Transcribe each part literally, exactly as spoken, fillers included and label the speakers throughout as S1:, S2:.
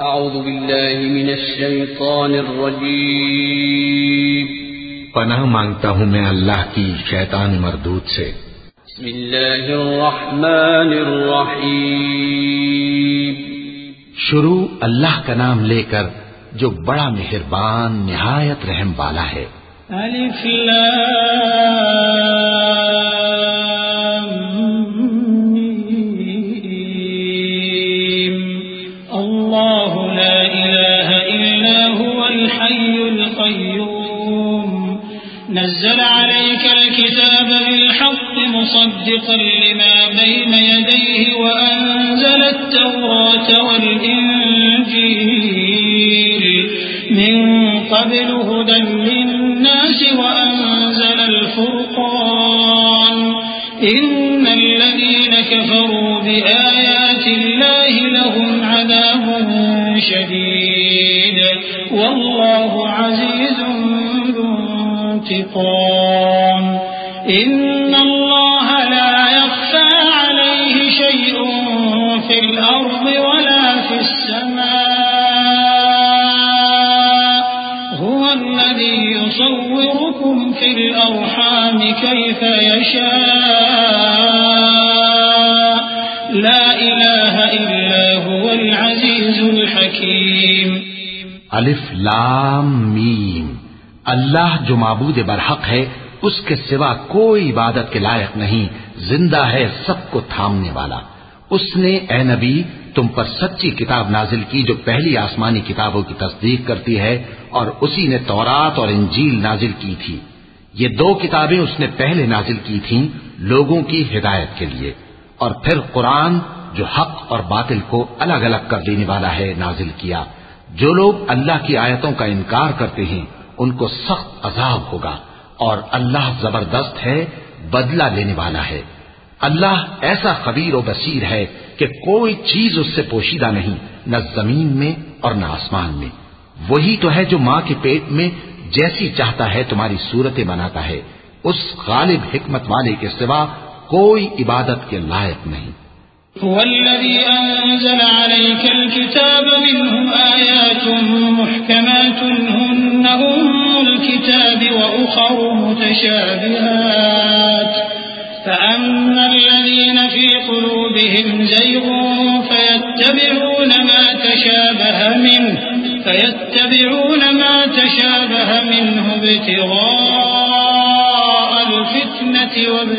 S1: اعوذ باللہ من الشیطان الرجیم
S2: پناہ مانگتا ہوں میں اللہ کی شیطان مردود سے.
S1: بسم اللہ الرحمن الرحیم
S2: شروع اللہ کا نام لے کر جو بڑا مہربان نہایت رحم والا ہے.
S3: الف لام میم اللہ لا الہ الا هو الحی القیوم نزل عليك الكتاب بالحق مصدقا لما بين يديه وأنزل التوراة والإنجيل من قبل هدى للناس وأنزل الفرقان إن الذين كفروا بآيات الله لهم عذاب شديد والله عزيز انتقام إن الله لا يخفى عليه شيء في الأرض ولا في السماء هو الذي يصوركم في الأرحام كيف يشاء لا إله إلا هو العزيز الحكيم.
S2: الف لام میم اللہ جو معبود برحق ہے اس کے سوا کوئی عبادت کے لائق نہیں، زندہ ہے سب کو تھامنے والا. اس نے اے نبی تم پر سچی کتاب نازل کی جو پہلی آسمانی کتابوں کی تصدیق کرتی ہے، اور اسی نے تورات اور انجیل نازل کی تھی. یہ دو کتابیں اس نے پہلے نازل کی تھیں لوگوں کی ہدایت کے لیے، اور پھر قرآن جو حق اور باطل کو الگ الگ کر دینے والا ہے نازل کیا. جو لوگ اللہ کی آیتوں کا انکار کرتے ہیں ان کو سخت عذاب ہوگا، اور اللہ زبردست ہے، بدلہ لینے والا ہے. اللہ ایسا خبیر و بصیر ہے کہ کوئی چیز اس سے پوشیدہ نہیں، نہ زمین میں اور نہ آسمان میں. وہی تو ہے جو ماں کے پیٹ میں جیسی چاہتا ہے تمہاری صورتیں بناتا ہے. اس غالب حکمت والے کے سوا کوئی عبادت کے لائق نہیں.
S3: هو الذي أنزل عليك الكتاب منه آيات محكمات هن أم الكتاب وأخر متشابهات فأما الذين في قلوبهم زيغ فيتبعون ما تشابه منه فيتبعون ما تشابه منه ابتغاء الفتنة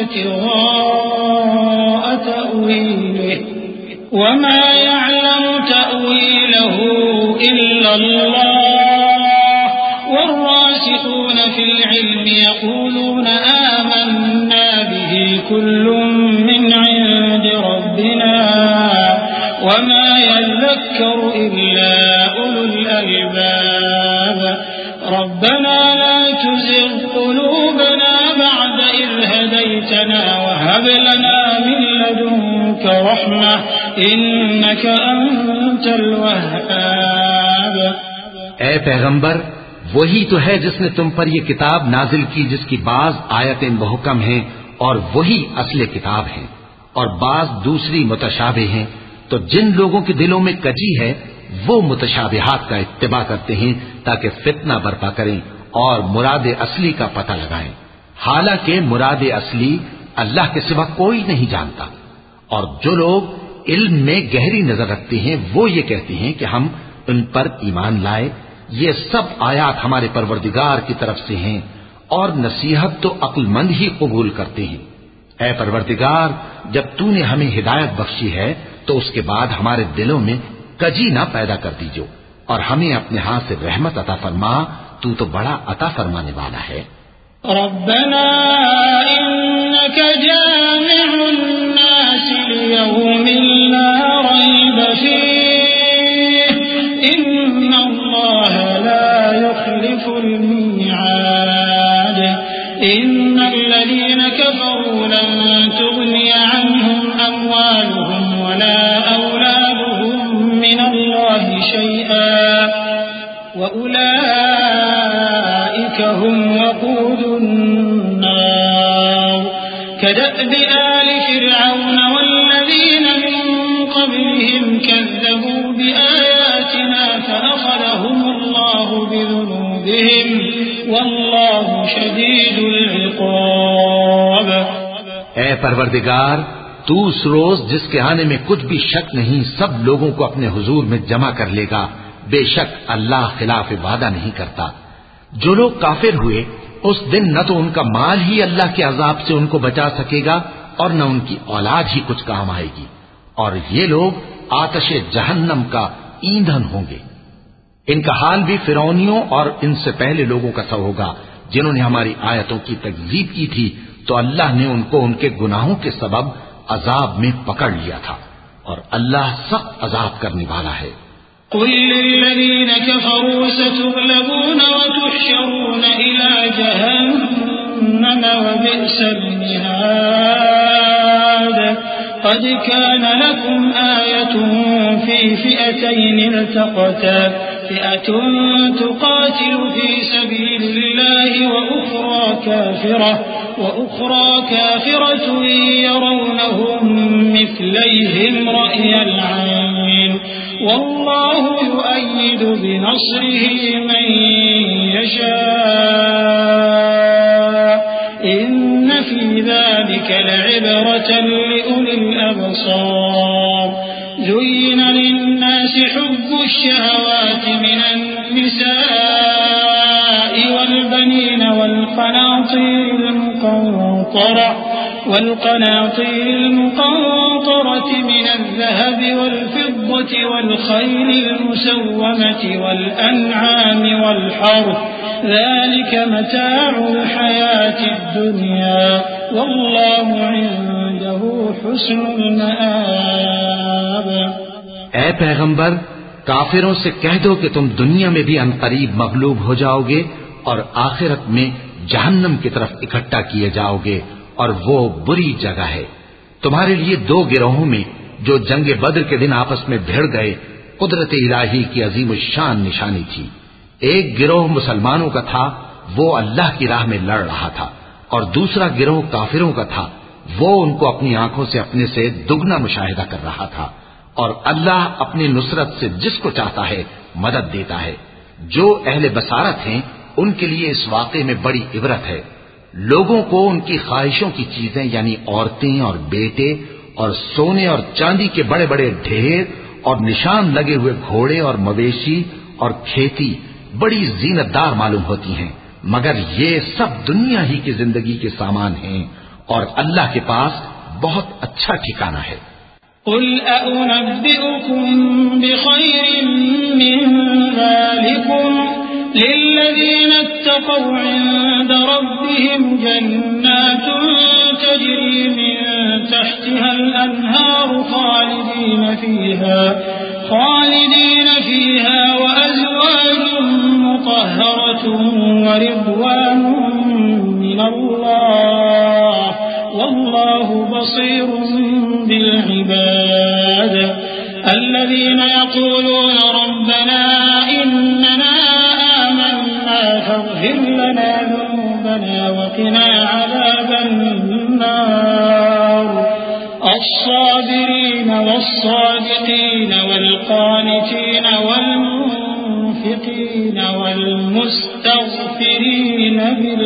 S3: وابتغاء تأويله وما يعلم تأويله إلا الله والراسخون في العلم يقولون آمنا به كل من عند ربنا وما يذكر إلا أولو الألباب ربنا لا تزغ قلوبنا بعد إذ هديتنا وهب لنا من لدنك رحمة إنك أنت الوهاب.
S2: اے پیغمبر وہی تو ہے جس نے تم پر یہ کتاب نازل کی جس کی بعض آیتیں محکم ہیں اور وہی اصل کتاب ہیں اور بعض دوسری متشابہ ہیں. تو جن لوگوں کے دلوں میں کجی ہے وہ متشابہات کا اتباع کرتے ہیں تاکہ فتنہ برپا کریں اور مراد اصلی کا پتہ لگائیں، حالانکہ مراد اصلی اللہ کے سوا کوئی نہیں جانتا. اور جو لوگ علم میں گہری نظر رکھتے ہیں وہ یہ کہتے ہیں کہ ہم ان پر ایمان لائے. یہ سب آیات ہمارے پروردگار کی طرف سے ہیں اور نصیحت تو عقل مند ہی قبول کرتے ہیں. اے پروردگار جب تو نے ہمیں ہدایت بخشی ہے تو اس کے بعد ہمارے دلوں میں کجی نہ پیدا کر دیجو اور ہمیں اپنے ہاتھ سے رحمت عطا فرما، تو تو بڑا عطا فرمانے والا ہے.
S3: ربنا انك جامع الناس ليوم لا ريب فيه ان الله لا يخلف الميعاد ان الذين كفروا لن تغني عنهم اموالهم ولا اولادهم من الله شيئا واولئك هم وقود النار كدأب آل فرعون والذين من قبلهم كذبوا بآيات آياتنا فأخذهم الله بذنوبهم والله شديد العقاب.
S2: اے پروردگار، تو اس روز جس کے آنے میں کچھ بھی شک نہیں سب لوگوں کو اپنے حضور میں جمع کر لے گا. بے شک اللہ خلاف وعدہ نہیں کرتا. جو لوگ کافر ہوئے اس دن نہ تو ان کا مال ہی اللہ کے عذاب سے ان کو بچا سکے گا اور نہ ان کی اولاد ہی کچھ کام آئے گی، اور یہ لوگ آتش جہنم کا ایندھن ہوں گے. ان کا حال بھی فرعونیوں اور ان سے پہلے لوگوں کا سا ہوگا جنہوں نے ہماری آیتوں کی تکذیب کی تھی، تو اللہ نے ان کو ان کے گناہوں کے سبب عذاب میں پکڑ لیا تھا، اور اللہ سخت عذاب کرنے والا ہے.
S3: قل للذين كفروا ستغلبون وتحشرون إلى جهنم وبئس المهاد. قد كان لكم آية في فئتين التقتا فئة تقاتل في سبيل الله وأخرى كافرة وأخرى كافرة يرونهم مثليهم رأي العين والله يؤيد بنصره من يشاء إن في ذلك لعبرة لأولي الأبصار. زين للناس حب الشهوات من النساء والبنين والقناطير المقنطرة والقناطير المقنطرة من الذهب والفضة والخيل المسومة والأنعام والحرث ذلك متاع الحياة الدنيا والله عنده حسن المآب.
S2: اے پیغمبر، کافروں سے کہہ دو کہ تم دنیا میں بھی عنقریب مغلوب ہو جاؤ گے اور آخرت میں جہنم کی طرف اکٹھا کیے جاؤ گے، اور وہ بری جگہ ہے. تمہارے لیے دو گروہوں میں جو جنگ بدر کے دن آپس میں بھیڑ گئے قدرت الہی کی عظیم الشان نشانی تھی. ایک گروہ مسلمانوں کا تھا، وہ اللہ کی راہ میں لڑ رہا تھا، اور دوسرا گروہ کافروں کا تھا، وہ ان کو اپنی آنکھوں سے اپنے سے دگنا مشاہدہ کر رہا تھا. اور اللہ اپنی نصرت سے جس کو چاہتا ہے مدد دیتا ہے. جو اہل بصارت ہیں ان کے لیے اس واقعے میں بڑی عبرت ہے. لوگوں کو ان کی خواہشوں کی چیزیں یعنی عورتیں اور بیٹے اور سونے اور چاندی کے بڑے بڑے ڈھیر اور نشان لگے ہوئے گھوڑے اور مویشی اور کھیتی بڑی زینت دار معلوم ہوتی ہیں، مگر یہ سب دنیا ہی کی زندگی کے سامان ہیں اور اللہ کے پاس بہت اچھا ٹھکانہ ہے.
S3: قل أأنبئكم بخير من ذلكم للذين اتقوا عند ربهم جنات تجري من تحتها الأنهار خالدين فيها خالدين فيها وأزواج مطهرة ورضوان من الله والله بصير بالعباد. الذين يقولون ربنا إننا آمنا فاغفر لنا ذنوبنا وقنا عذاب النار. الصابرين والصادقين والقانتين والمنفقين والمستغفرين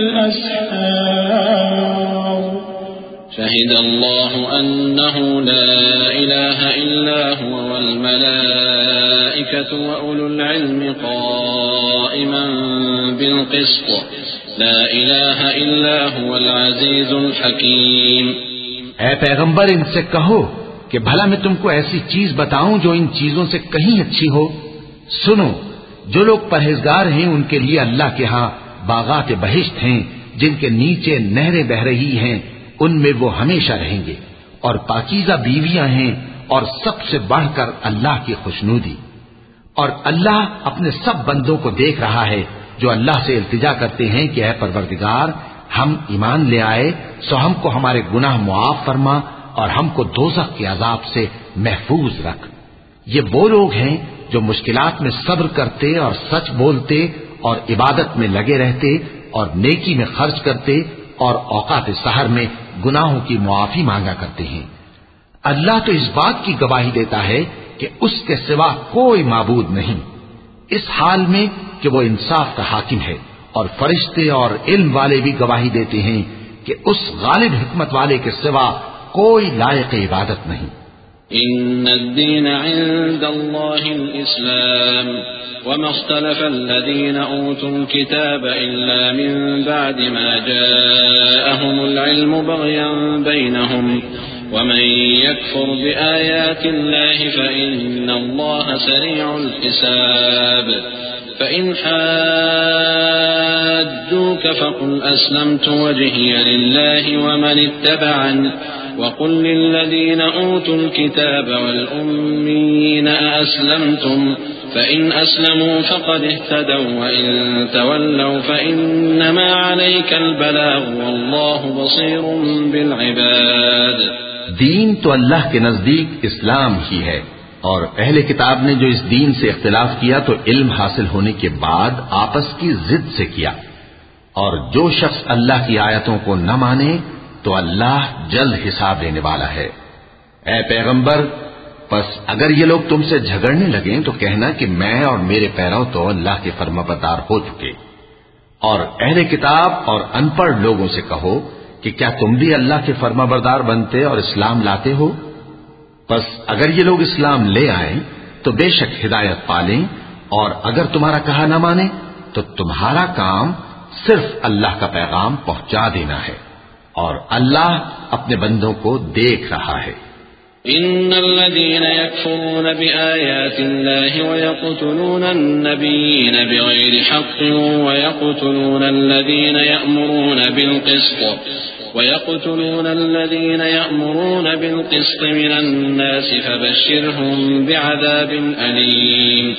S3: بالأسحار.
S1: شهد الله أنه لا إله إلا هو والملائكة وأولو العلم قائما بالقسط لا إله إلا هو العزيز الحكيم.
S2: اے پیغمبر، ان سے کہو کہ بھلا میں تم کو ایسی چیز بتاؤں جو ان چیزوں سے کہیں اچھی ہو. سنو، جو لوگ پرہیزگار ہیں ان کے لیے اللہ کے ہاں باغات بہشت ہیں جن کے نیچے نہریں بہ رہی ہیں، ان میں وہ ہمیشہ رہیں گے، اور پاکیزہ بیویاں ہیں، اور سب سے بڑھ کر اللہ کی خوشنودی. اور اللہ اپنے سب بندوں کو دیکھ رہا ہے جو اللہ سے التجا کرتے ہیں کہ اے پروردگار، ہم ایمان لے آئے سو ہم کو ہمارے گناہ معاف فرما اور ہم کو دوزخ کے عذاب سے محفوظ رکھ. یہ وہ لوگ ہیں جو مشکلات میں صبر کرتے اور سچ بولتے اور عبادت میں لگے رہتے اور نیکی میں خرچ کرتے اور اوقات سحر میں گناہوں کی معافی مانگا کرتے ہیں. اللہ تو اس بات کی گواہی دیتا ہے کہ اس کے سوا کوئی معبود نہیں، اس حال میں کہ وہ انصاف کا حاکم ہے، اور فرشتے اور علم والے بھی گواہی دیتے ہیں کہ اس غالب حکمت والے کے سوا کوئی لائق عبادت نہیں۔
S1: إن الدين عند الله الإسلام وما اختلف الذين أوتوا الكتاب إلا من بعد ما جاءهم العلم بغيا بينهم ومن يكفر بآيات الله فإن الله سريع الحساب فإن حاجوك فقل أسلمت وجهي لله ومن اتبعني وقل للذين أوتوا الكتاب والأميين أأسلمتم فإن أسلموا فقد اهتدوا وإن تولوا فإنما عليك البلاغ والله بصير بالعباد۔
S2: دین تو اللہ کے نزدیک اسلام ہی ہے، اور اہل کتاب نے جو اس دین سے اختلاف کیا تو علم حاصل ہونے کے بعد آپس کی ضد سے کیا، اور جو شخص اللہ کی آیتوں کو نہ مانے تو اللہ جلد حساب لینے والا ہے۔ اے پیغمبر، پس اگر یہ لوگ تم سے جھگڑنے لگیں تو کہنا کہ میں اور میرے پیرو تو اللہ کے فرمانبردار ہو چکے، اور اہل کتاب اور ان پڑھ لوگوں سے کہو کہ کیا تم بھی اللہ کے فرمانبردار بنتے اور اسلام لاتے ہو؟ پس اگر یہ لوگ اسلام لے آئیں تو بے شک ہدایت پالیں، اور اگر تمہارا کہا نہ مانے تو تمہارا کام صرف اللہ کا پیغام پہنچا دینا ہے، اور اللہ اپنے بندوں کو دیکھ رہا ہے۔
S1: إن الذين يكفرون بآيات الله ويقتلون النبيين بغير حق ويقتلون الذين يأمرون بالقسط ويقتلون الذين يأمرون بالقسط من الناس فبشرهم بعذاب أليم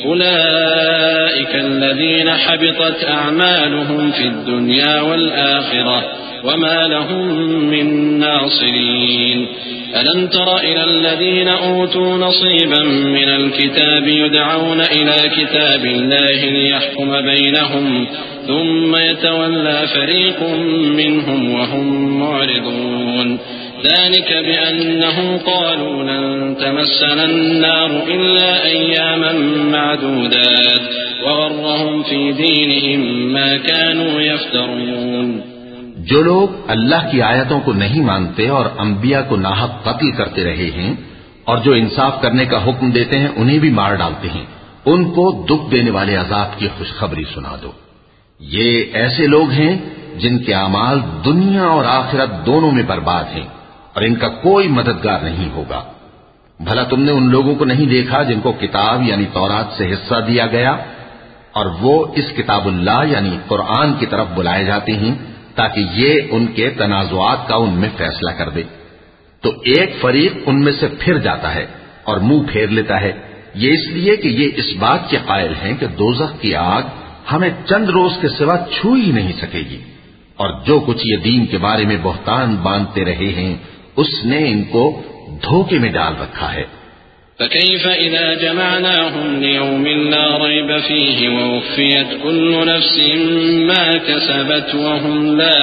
S1: أولئك الذين حبطت أعمالهم في الدنيا والآخرة وما لهم من ناصرين ألم تر إلى الذين أوتوا نصيبا من الكتاب يدعون إلى كتاب الله ليحكم بينهم ثم يتولى فريق منهم وهم معرضون ذلك بأنهم قالوا لن تمسنا النار إلا أياما معدودات وغرهم في دينهم ما كانوا يفترون۔
S2: جو لوگ اللہ کی آیتوں کو نہیں مانتے اور انبیاء کو ناحق قتل کرتے رہے ہیں اور جو انصاف کرنے کا حکم دیتے ہیں انہیں بھی مار ڈالتے ہیں، ان کو دکھ دینے والے عذاب کی خوشخبری سنا دو۔ یہ ایسے لوگ ہیں جن کے اعمال دنیا اور آخرت دونوں میں برباد ہیں اور ان کا کوئی مددگار نہیں ہوگا۔ بھلا تم نے ان لوگوں کو نہیں دیکھا جن کو کتاب یعنی تورات سے حصہ دیا گیا اور وہ اس کتاب اللہ یعنی قرآن کی طرف بلائے جاتے ہیں تاکہ یہ ان کے تنازعات کا ان میں فیصلہ کر دے، تو ایک فریق ان میں سے پھر جاتا ہے اور منہ پھیر لیتا ہے، یہ اس لیے کہ یہ اس بات کے قائل ہیں کہ دوزخ کی آگ ہمیں چند روز کے سوا چھو ہی نہیں سکے گی، اور جو کچھ یہ دین کے بارے میں بہتان باندھتے رہے ہیں اس نے ان کو دھوکے میں ڈال رکھا ہے۔
S1: فكيف إذا جمعناهم ليوم لا ريب فيه ووفيت كل نفس ما كسبت وهم لا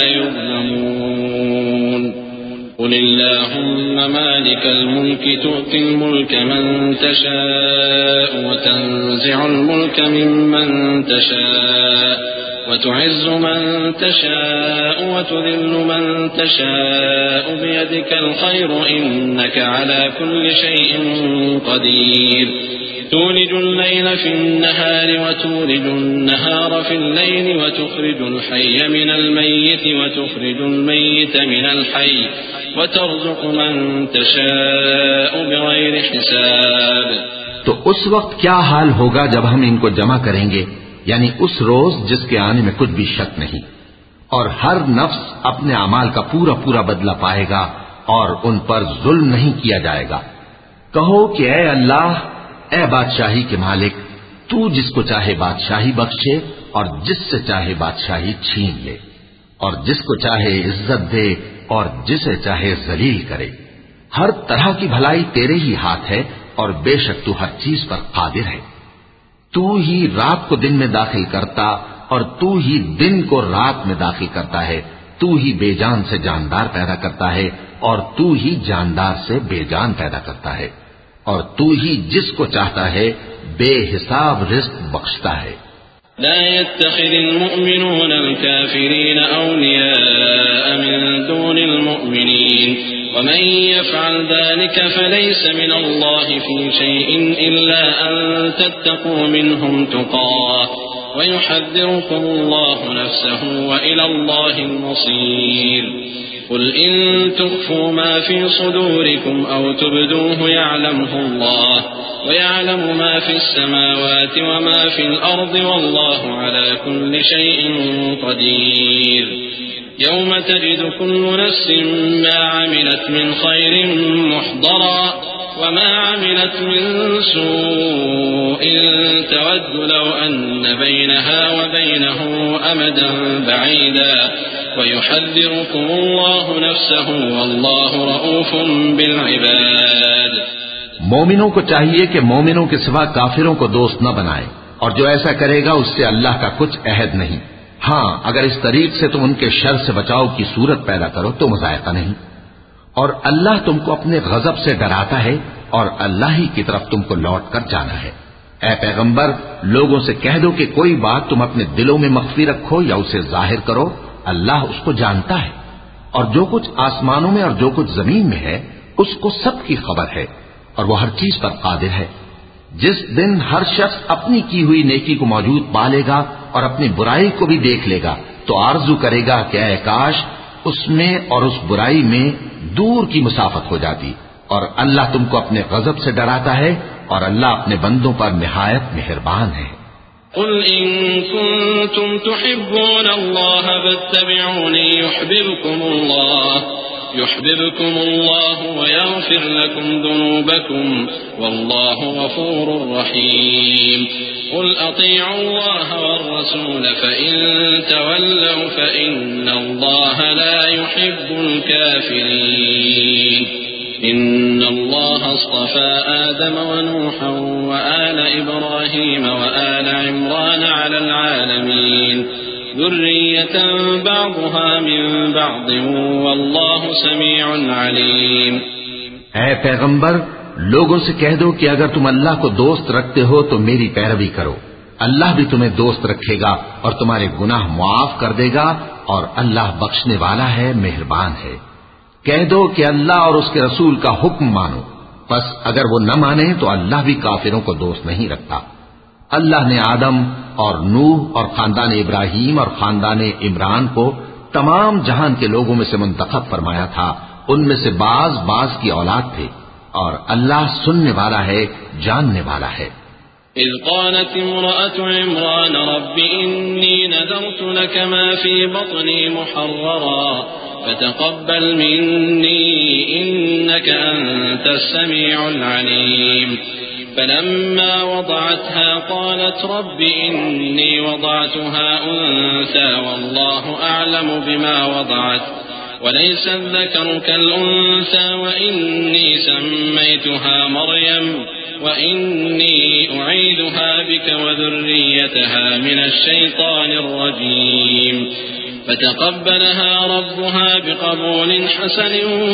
S1: يظلمون قل اللهم مالك الملك تؤتي الملك من تشاء وتنزع الملك ممن تشاء وتعز من تشاء وتذل من تشاء بيدك الخير إنك على كل شيء قدير تولج الليل في النهار وتولج النهار في الليل وتخرج الحي من الميت وتخرج الميت من الحي وترزق من تشاء بغير حساب۔
S2: تو اس وقت کیا حال ہوگا جب ہم ان کو جمع کریں گے، یعنی اس روز جس کے آنے میں کچھ بھی شک نہیں، اور ہر نفس اپنے اعمال کا پورا پورا بدلہ پائے گا اور ان پر ظلم نہیں کیا جائے گا۔ کہو کہ اے اللہ، اے بادشاہی کے مالک، تو جس کو چاہے بادشاہی بخشے اور جس سے چاہے بادشاہی چھین لے، اور جس کو چاہے عزت دے اور جسے چاہے ذلیل کرے۔ ہر طرح کی بھلائی تیرے ہی ہاتھ ہے اور بے شک تو ہر چیز پر قادر ہے۔ تو ہی رات کو دن میں داخل کرتا اور تو ہی دن کو رات میں داخل کرتا ہے، تو ہی بے جان سے جاندار پیدا کرتا ہے اور تو ہی جاندار سے بے جان پیدا کرتا ہے، اور تو ہی جس کو چاہتا ہے بے حساب رزق بخشتا ہے.
S1: لا يتخذ المؤمنون الكافرين أولياء من دون المؤمنين ومن يفعل ذلك فليس من الله في شيء إلا أن تتقوا منهم تقاه ويحذركم الله نفسه وإلى الله المصير. قل إن تخفوا ما في صدوركم أو تبدوه يعلمه الله ويعلم ما في السماوات وما في الأرض والله على كل شيء قدير. يوم تجد كل نفس ما عملت من خير محضرا وما عملت من سوء تود لو أن بينها وبينه أمدا بعيدا ويحذركم الله نفسه والله رؤوف بالعباد.
S2: مومنوں کو چاہیے کہ مومنوں کے سوا کافروں کو دوست نہ بنائے، اور جو ایسا کرے گا اس سے اللہ کا کچھ عہد نہیں. ہاں اگر اس طریق سے تم ان کے شر سے بچاؤ کی صورت پیدا کرو تو مذائقہ نہیں. اور اللہ تم کو اپنے غضب سے ڈراتا ہے اور اللہ ہی کی طرف تم کو لوٹ کر جانا ہے. اے پیغمبر لوگوں سے کہہ دو کہ کوئی بات تم اپنے دلوں میں مخفی رکھو یا اسے ظاہر کرو، اللہ اس کو جانتا ہے. اور جو کچھ آسمانوں میں اور جو کچھ زمین میں ہے اس کو سب کی خبر ہے اور وہ ہر چیز پر قادر ہے. جس دن ہر شخص اپنی کی ہوئی نیکی کو موجود پا لے گا اور اپنی برائی کو بھی دیکھ لے گا تو آرزو کرے گا کہ اے کاش اس میں اور اس برائی میں دور کی مسافت ہو جاتی. اور اللہ تم کو اپنے غضب سے ڈراتا ہے اور اللہ اپنے بندوں پر نہایت مہربان ہے.
S1: قل إن كنتم تحبون الله فاتبعوني يحببكم الله يحببكم الله ويغفر لكم ذنوبكم والله غفور رحيم. قل أطيعوا الله والرسول فإن تولوا فإن الله لا يحب الكافرين. إن الله اصطفى آدم ونوحا وآل إبراهيم وآل عمران على العالمين ذرية بعضها من بعض والله سميع عليم.
S2: اے پیغمبر لوگوں سے کہہ دو کہ اگر تم اللہ کو دوست رکھتے ہو تو میری پیروی کرو، اللہ بھی تمہیں دوست رکھے گا اور تمہارے گناہ معاف کر دے گا اور اللہ بخشنے والا ہے، مہربان ہے. کہہ دو کہ اللہ اور اس کے رسول کا حکم مانو، پس اگر وہ نہ مانے تو اللہ بھی کافروں کو دوست نہیں رکھتا. اللہ نے آدم اور نوح اور خاندان ابراہیم اور خاندان عمران کو تمام جہان کے لوگوں میں سے منتخب فرمایا تھا، ان میں سے بعض بعض کی اولاد تھے، اور اللہ سننے والا ہے، جاننے والا ہے.
S1: إذ قالت امرأة عمران رب إني نذرت لك ما في بطني محررا فتقبل مني إنك أنت السميع العليم. فلما وضعتها قالت رب إني وضعتها أنثى والله أعلم بما وضعت وليس الذكر كالأنثى وإني سميتها مريم وإني أعيذها بك وذريتها من الشيطان الرجيم. فتقبلها ربها بقبول حسن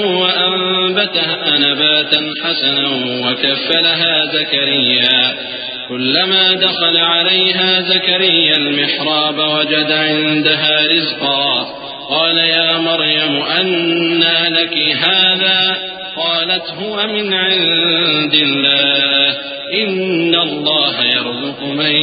S1: وأنبتها نباتا حسنا وكفلها زكريا. كلما دخل عليها زكريا المحراب وجد عندها رزقا قال يا مريم أنى لك هذا قالت هو من عند الله إن الله يرزق من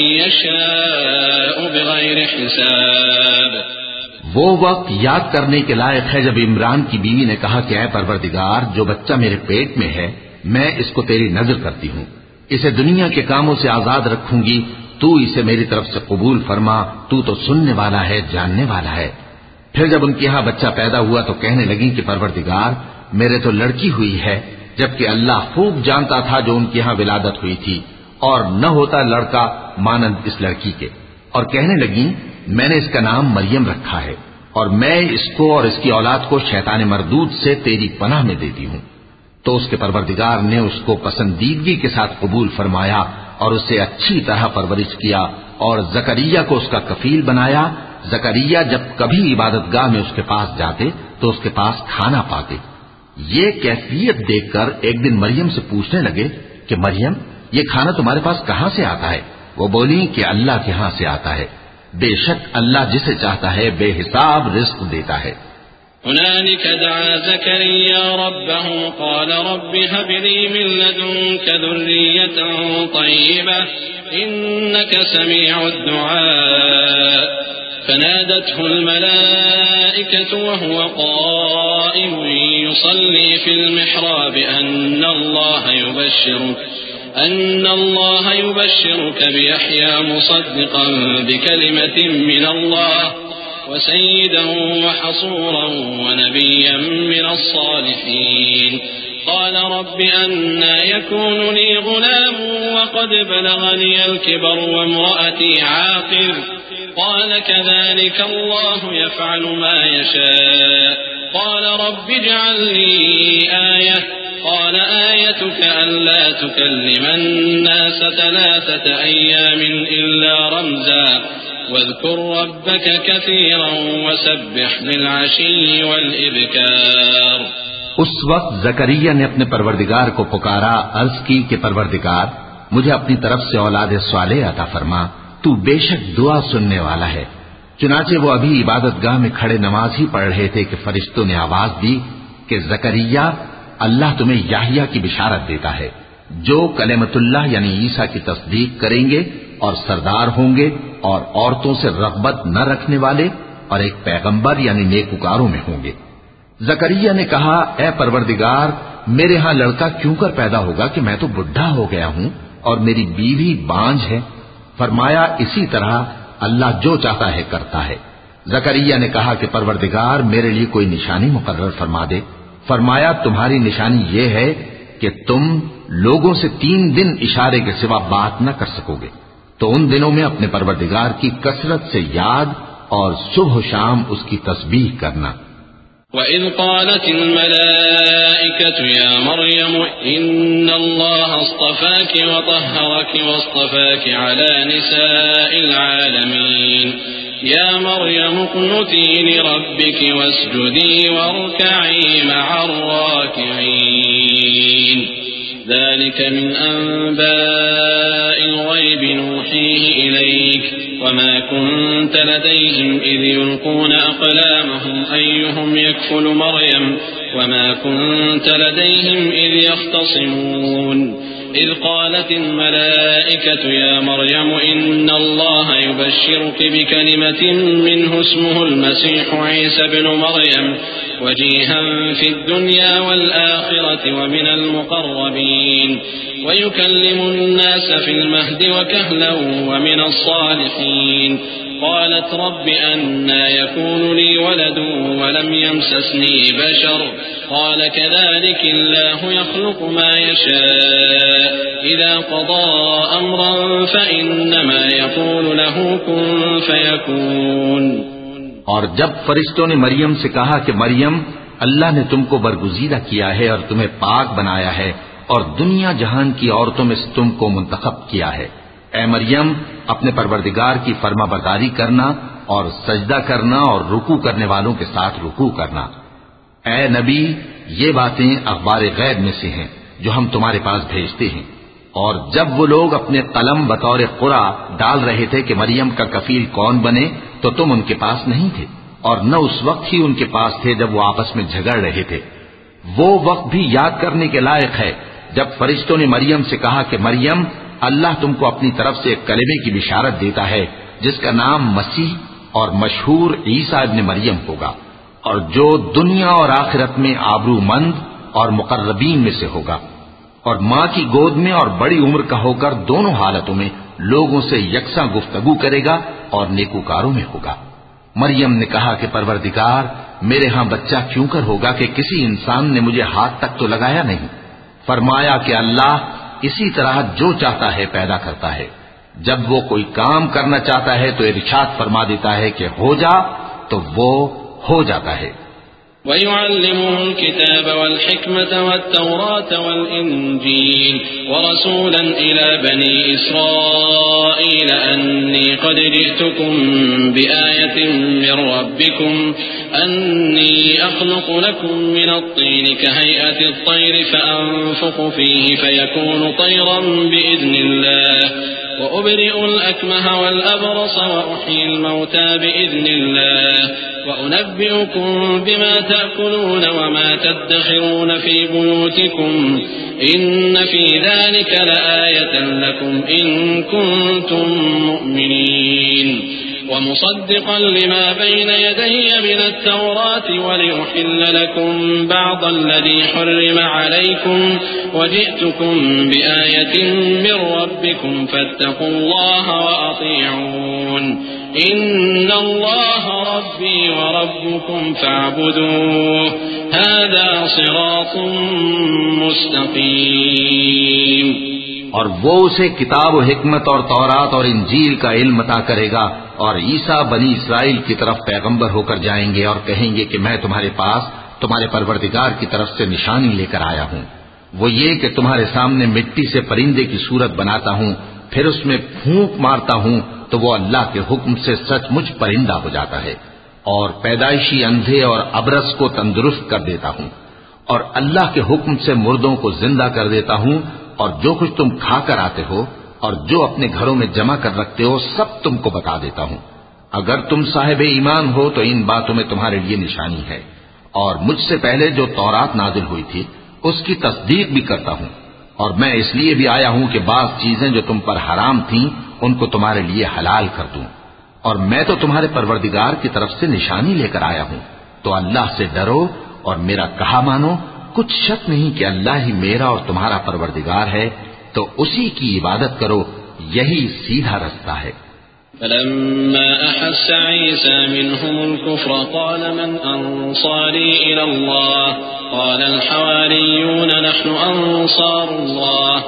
S1: يشاء بغير حساب.
S2: وہ وقت یاد کرنے کے لائق ہے جب عمران کی بیوی نے کہا کہ اے پروردگار جو بچہ میرے پیٹ میں ہے میں اس کو تیری نظر کرتی ہوں، اسے دنیا کے کاموں سے آزاد رکھوں گی، تو اسے میری طرف سے قبول فرما، تو تو سننے والا ہے، جاننے والا ہے. پھر جب ان کے ہاں بچہ پیدا ہوا تو کہنے لگی کہ پروردگار میرے تو لڑکی ہوئی ہے، جبکہ اللہ خوب جانتا تھا جو ان کے ہاں ولادت ہوئی تھی، اور نہ ہوتا لڑکا مانند اس لڑکی کے. اور کہنے لگی میں نے اس کا نام مریم رکھا ہے اور میں اس کو اور اس کی اولاد کو شیطان مردود سے تیری پناہ میں دیتی ہوں. تو اس کے پروردگار نے اس کو پسندیدگی کے ساتھ قبول فرمایا اور اسے اچھی طرح پرورش کیا اور زکریا کو اس کا کفیل بنایا. زکریا جب کبھی عبادت گاہ میں اس کے پاس جاتے تو اس کے پاس کھانا پاتے. یہ کیفیت دیکھ کر ایک دن مریم سے پوچھنے لگے کہ مریم یہ کھانا تمہارے پاس کہاں سے آتا ہے؟ وہ بولی کہ اللہ کے ہاں سے آتا ہے، بے شک اللہ جسے چاہتا ہے بے حساب رزق دیتا ہے۔
S1: هنالك دعا زكريا ربه قال رب هب لي من لدنك ذرية طيبة إنك سميع الدعاء فنادته الملائكة وهو قائم يصلي في المحراب أن الله يبشرك أن الله يبشرك بيحيى مصدقا بكلمة من الله وسيدا وحصورا ونبيا من الصالحين قال رب أنى يكون لي غلام وقد بلغني الكبر وامرأتي عاقر قال كذلك الله يفعل ما يشاء قال رب اجعل لي آية قال آيتك ألا تكلم الناس ثلاثة أيام إلا رمزا واذكر ربك كثيرا وسبح بالعشي والإبكار۔
S2: اس وقت زکریا نے اپنے پروردگار کو پکارا، عرض کی کہ پروردگار مجھے اپنی طرف سے اولاد صالح عطا فرما، تو بے شک دعا سننے والا ہے۔ چنانچہ وہ ابھی عبادت گاہ میں کھڑے نماز ہی پڑھ رہے تھے کہ فرشتوں نے آواز دی کہ زکریا اللہ تمہیں یحییٰ کی بشارت دیتا ہے جو کلمت اللہ یعنی عیسیٰ کی تصدیق کریں گے اور سردار ہوں گے اور عورتوں سے رغبت نہ رکھنے والے اور ایک پیغمبر یعنی نیکوکاروں میں ہوں گے۔ زکریا نے کہا اے پروردگار میرے ہاں لڑکا کیوں کر پیدا ہوگا کہ میں تو بڈھا ہو گیا ہوں اور میری بیوی بانجھ ہے۔ فرمایا اسی طرح اللہ جو چاہتا ہے کرتا ہے۔ زکریا نے کہا کہ پروردگار میرے لیے کوئی نشانی مقرر فرما دے۔ فرمایا تمہاری نشانی یہ ہے کہ تم لوگوں سے تین دن اشارے کے سوا بات نہ کر سکو گے، تو ان دنوں میں اپنے پروردگار کی کثرت سے یاد اور صبح و شام اس کی تسبیح کرنا۔
S1: وَإِذْ قَالَتِ الْمَلَائِكَةُ يَا مَرْيَمُ إِنَّ اللَّهَ اصْطَفَاكِ وَطَهَّرَكِ وَاصْطَفَاكِ عَلَى نِسَاءِ الْعَالَمِينَ يَا مَرْيَمُ اقْنُتِي لِرَبِّكِ وَاسْجُدِي وَارْكَعِي مَعَ الرَّاكِعِينَ ذلك من أنباء الغيب نوحيه إليك وما كنت لديهم إذ يلقون أقلامهم أيهم يكفل مريم وما كنت لديهم إذ يختصمون إذ قالت الملائكة يا مريم إن الله يبشرك بكلمة منه اسمه المسيح عيسى بن مريم وجيها في الدنيا والآخرة ومن المقربين ويكلم الناس في المهد وكهلا ومن الصالحين قالت رب أنى يكون لي ولد ولم يمسسني بشر قال كذلك الله يخلق ما يشاء إذا قضى أمرا فإنما يقول له كن فيكون۔
S2: اور جب فرشتوں نے مریم سے کہا کہ مریم اللہ نے تم کو برگزیدہ کیا ہے اور تمہیں پاک بنایا ہے اور دنیا جہان کی عورتوں میں سے تم کو منتخب کیا ہے، اے مریم اپنے پروردگار کی فرما برداری کرنا اور سجدہ کرنا اور رکوع کرنے والوں کے ساتھ رکوع کرنا۔ اے نبی یہ باتیں اخبار غیب میں سے ہیں جو ہم تمہارے پاس بھیجتے ہیں۔ اور جب وہ لوگ اپنے قلم بطور قرعہ ڈال رہے تھے کہ مریم کا کفیل کون بنے تو تم ان کے پاس نہیں تھے اور نہ اس وقت ہی ان کے پاس تھے جب وہ آپس میں جھگڑ رہے تھے۔ وہ وقت بھی یاد کرنے کے لائق ہے جب فرشتوں نے مریم سے کہا کہ مریم اللہ تم کو اپنی طرف سے ایک کلمے کی بشارت دیتا ہے جس کا نام مسیح اور مشہور عیسیٰ ابن مریم ہوگا اور جو دنیا اور آخرت میں آبرو مند اور مقربین میں سے ہوگا اور ماں کی گود میں اور بڑی عمر کا ہو کر دونوں حالتوں میں لوگوں سے یکساں گفتگو کرے گا اور نیکوکاروں میں ہوگا۔ مریم نے کہا کہ پروردگار میرے ہاں بچہ کیوں کر ہوگا کہ کسی انسان نے مجھے ہاتھ تک تو لگایا نہیں۔ فرمایا کہ اللہ اسی طرح جو چاہتا ہے پیدا کرتا ہے، جب وہ کوئی کام کرنا چاہتا ہے تو ارشاد فرما دیتا ہے کہ ہو جا تو وہ ہو جاتا ہے۔
S1: وَيُعَلِّمُهُ الْكِتَابَ وَالْحِكْمَةَ وَالتَّوْرَاةَ وَالْإِنْجِيلَ وَرَسُولًا إِلَى بَنِي إِسْرَائِيلَ أَنِّي قَدْ جِئْتُكُمْ بِآيَةٍ مِّن رَّبِّكُمْ أني أخلق لكم من الطين كهيئة الطير فأنفخ فيه فيكون طيرا بإذن الله وأبرئ الأكمه والأبرص وأحيي الموتى بإذن الله وأنبئكم بما تأكلون وما تدخرون في بيوتكم إن في ذلك لآية لكم إن كنتم مؤمنين ومصدقا لما بين يدي من التوراة ولأحل لكم بعض الذي حرم عليكم وجئتكم بآية من ربكم فاتقوا الله وأطيعون إن الله ربي وربكم فاعبدوه هذا صراط مستقيم.
S2: اور وہ اسے کتاب و حکمت اور تورات اور انجیل کا علم عطا کرے گا، اور عیسیٰ بنی اسرائیل کی طرف پیغمبر ہو کر جائیں گے اور کہیں گے کہ میں تمہارے پاس تمہارے پروردگار کی طرف سے نشانی لے کر آیا ہوں، وہ یہ کہ تمہارے سامنے مٹی سے پرندے کی صورت بناتا ہوں، پھر اس میں پھونک مارتا ہوں تو وہ اللہ کے حکم سے سچ مچ پرندہ ہو جاتا ہے، اور پیدائشی اندھے اور ابرص کو تندرست کر دیتا ہوں، اور اللہ کے حکم سے مردوں کو زندہ کر دیتا ہوں، اور جو کچھ تم کھا کر آتے ہو اور جو اپنے گھروں میں جمع کر رکھتے ہو سب تم کو بتا دیتا ہوں. اگر تم صاحب ایمان ہو تو ان باتوں میں تمہارے لیے نشانی ہے، اور مجھ سے پہلے جو تورات نازل ہوئی تھی اس کی تصدیق بھی کرتا ہوں، اور میں اس لیے بھی آیا ہوں کہ بعض چیزیں جو تم پر حرام تھیں ان کو تمہارے لیے حلال کر دوں، اور میں تو تمہارے پروردگار کی طرف سے نشانی لے کر آیا ہوں. تو اللہ سے ڈرو اور میرا کہا مانو، کچھ شک نہیں کہ اللہ ہی میرا اور تمہارا پروردگار ہے، تو اسی کی عبادت کرو، یہی سیدھا رستہ ہے.
S1: فلما أحس عيسى منهم الكفر قال من أنصاري إلى الله قال الحواريون نحن أنصار الله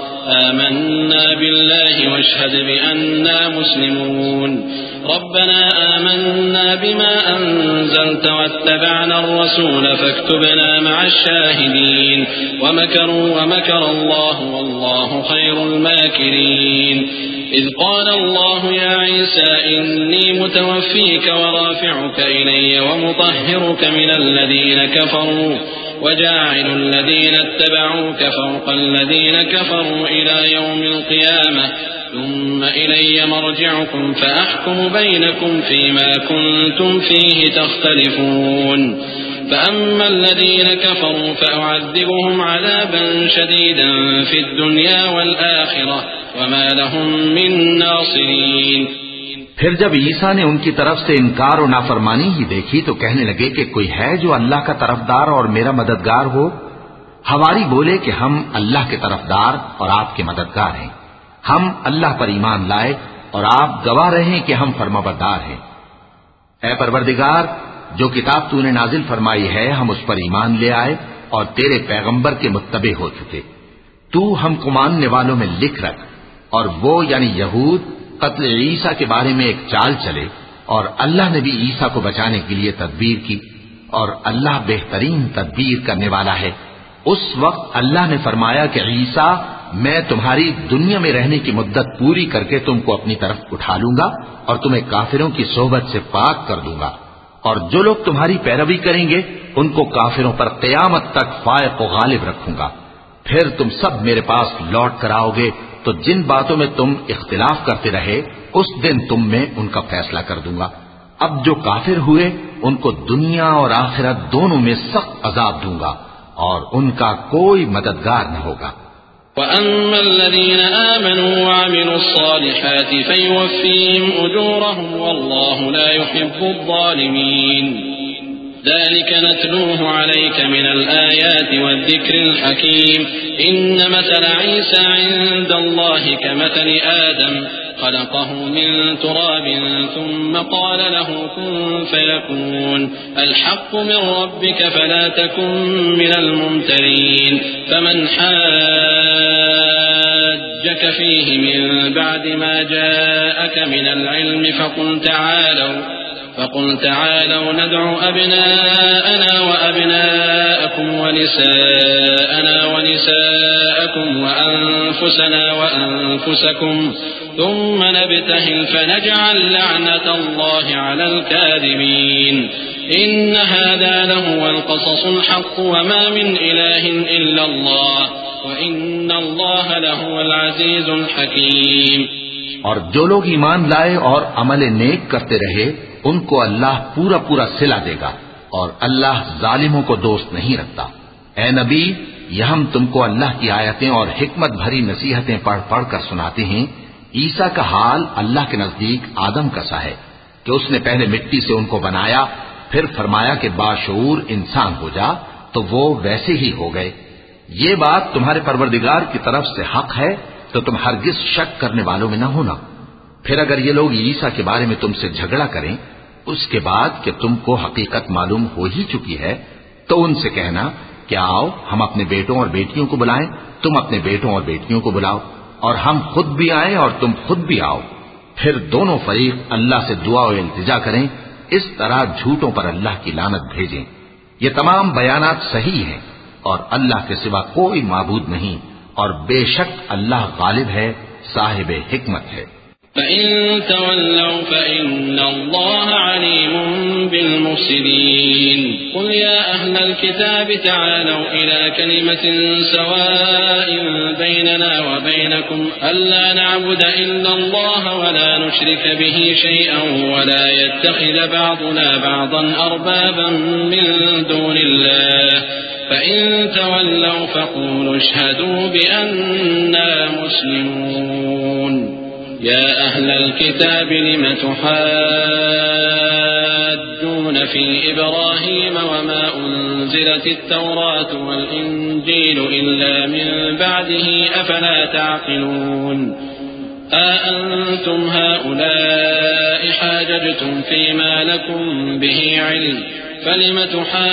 S1: آمنا بالله واشهد بأننا مسلمون ربنا آمنا بما أنزلت واتبعنا الرسول فاكتبنا مع الشاهدين ومكروا ومكر الله والله خير الماكرين إذ قال الله يا عيسى إني متوفيك ورافعك إلي ومطهرك من الذين كفروا وجاعل الذين اتبعوك فوق الذين كفروا إلى يوم القيامة ثم إلي مرجعكم فأحكم بينكم فيما كنتم فيه تختلفون فأما الذين كفروا فأعذبهم عذابا شديدا في الدنيا والآخرة وما لهم من ناصرين.
S2: پھر جب عیسیٰ نے ان کی طرف سے انکار و نافرمانی ہی دیکھی تو کہنے لگے کہ کوئی ہے جو اللہ کا طرفدار اور میرا مددگار ہو. حواری بولے کہ ہم اللہ کے طرفدار اور آپ کے مددگار ہیں، ہم اللہ پر ایمان لائے اور آپ گواہ رہے کہ ہم فرمانبردار ہیں. اے پروردگار، جو کتاب تو نے نازل فرمائی ہے ہم اس پر ایمان لے آئے اور تیرے پیغمبر کے متبع ہو چکے. تو ہم کو ماننے والوں میں لکھ رکھ. اور وہ یعنی یہود قتل عیسیٰ کے بارے میں ایک چال چلے، اور اللہ نے بھی عیسیٰ کو بچانے کے لیے تدبیر کی، اور اللہ بہترین تدبیر کرنے والا ہے. اس وقت اللہ نے فرمایا کہ عیسیٰ، میں تمہاری دنیا میں رہنے کی مدت پوری کر کے تم کو اپنی طرف اٹھا لوں گا اور تمہیں کافروں کی صحبت سے پاک کر دوں گا، اور جو لوگ تمہاری پیروی کریں گے ان کو کافروں پر قیامت تک فائق و غالب رکھوں گا. پھر تم سب میرے پاس لوٹ کر آؤ گے تو جن باتوں میں تم اختلاف کرتے رہے اس دن تم میں ان کا فیصلہ کر دوں گا. اب جو کافر ہوئے ان کو دنیا اور آخرت دونوں میں سخت عذاب دوں گا اور ان کا کوئی مددگار نہ ہوگا.
S1: وَأَمَّا الَّذِينَ آمَنُوا وَعَمِلُوا الصَّالِحَاتِ فَيُوَفِّيهِمْ أُجُورَهُمْ وَاللَّهُ لَا يُحِبُّ الظَّالِمِينَ. ذلك نتلوه عليك من الآيات والذكر الحكيم إن مثل عيسى عند الله كمثل آدم خلقه من تراب ثم قال له كن فيكون الحق من ربك فلا تكن من الممترين فمن حاجك فيه من بعد ما جاءك من العلم فقل تعالوا فقل تعالوا ندع أبناءنا وأبناءكم ونساءنا ونساءكم وأنفسنا وأنفسكم ثم نبتهل فنجعل لعنة الله على الكاذبين إن هذا لهو القصص الحق وما من إله إلا الله وإن الله لهو العزيز الحكيم.
S2: اور جو لوگ ایمان لائے اور عمل نیک کرتے رہے ان کو اللہ پورا پورا صلہ دے گا اور اللہ ظالموں کو دوست نہیں رکھتا. اے نبی، یہ ہم تم کو اللہ کی آیتیں اور حکمت بھری نصیحتیں پڑھ پڑھ کر سناتے ہیں. عیسیٰ کا حال اللہ کے نزدیک آدم کا سا ہے کہ اس نے پہلے مٹی سے ان کو بنایا، پھر فرمایا کہ باشعور انسان ہو جا، تو وہ ویسے ہی ہو گئے. یہ بات تمہارے پروردگار کی طرف سے حق ہے تو تم ہرگز شک کرنے والوں میں نہ ہونا. پھر اگر یہ لوگ عیسیٰ کے بارے میں تم سے جھگڑا کریں اس کے بعد کہ تم کو حقیقت معلوم ہو ہی چکی ہے، تو ان سے کہنا کہ آؤ ہم اپنے بیٹوں اور بیٹیوں کو بلائیں، تم اپنے بیٹوں اور بیٹیوں کو بلاؤ، اور ہم خود بھی آئیں اور تم خود بھی آؤ. پھر دونوں فریق اللہ سے دعا و التجا کریں، اس طرح جھوٹوں پر اللہ کی لعنت بھیجیں. یہ تمام بیانات صحیح ہیں اور اللہ کے سوا کوئی معبود نہیں، اور بے شک اللہ غالب ہے، صاحب حکمت ہے.
S1: فإن تولوا فإن الله عليم بالمفسدين. قل يا أهل الكتاب تعالوا إلى كلمة سواء بيننا وبينكم ألا نعبد إلا الله ولا نشرك به شيئا ولا يتخذ بعضنا بعضا أربابا من دون الله فإن تولوا فقولوا اشهدوا بأننا مسلمون. يا أهل الكتاب لم تحاجون في إبراهيم وما أنزلت التوراة والإنجيل إلا من بعده أفلا تعقلون. أأنتم هؤلاء حاججتم فيما لكم به علم فلم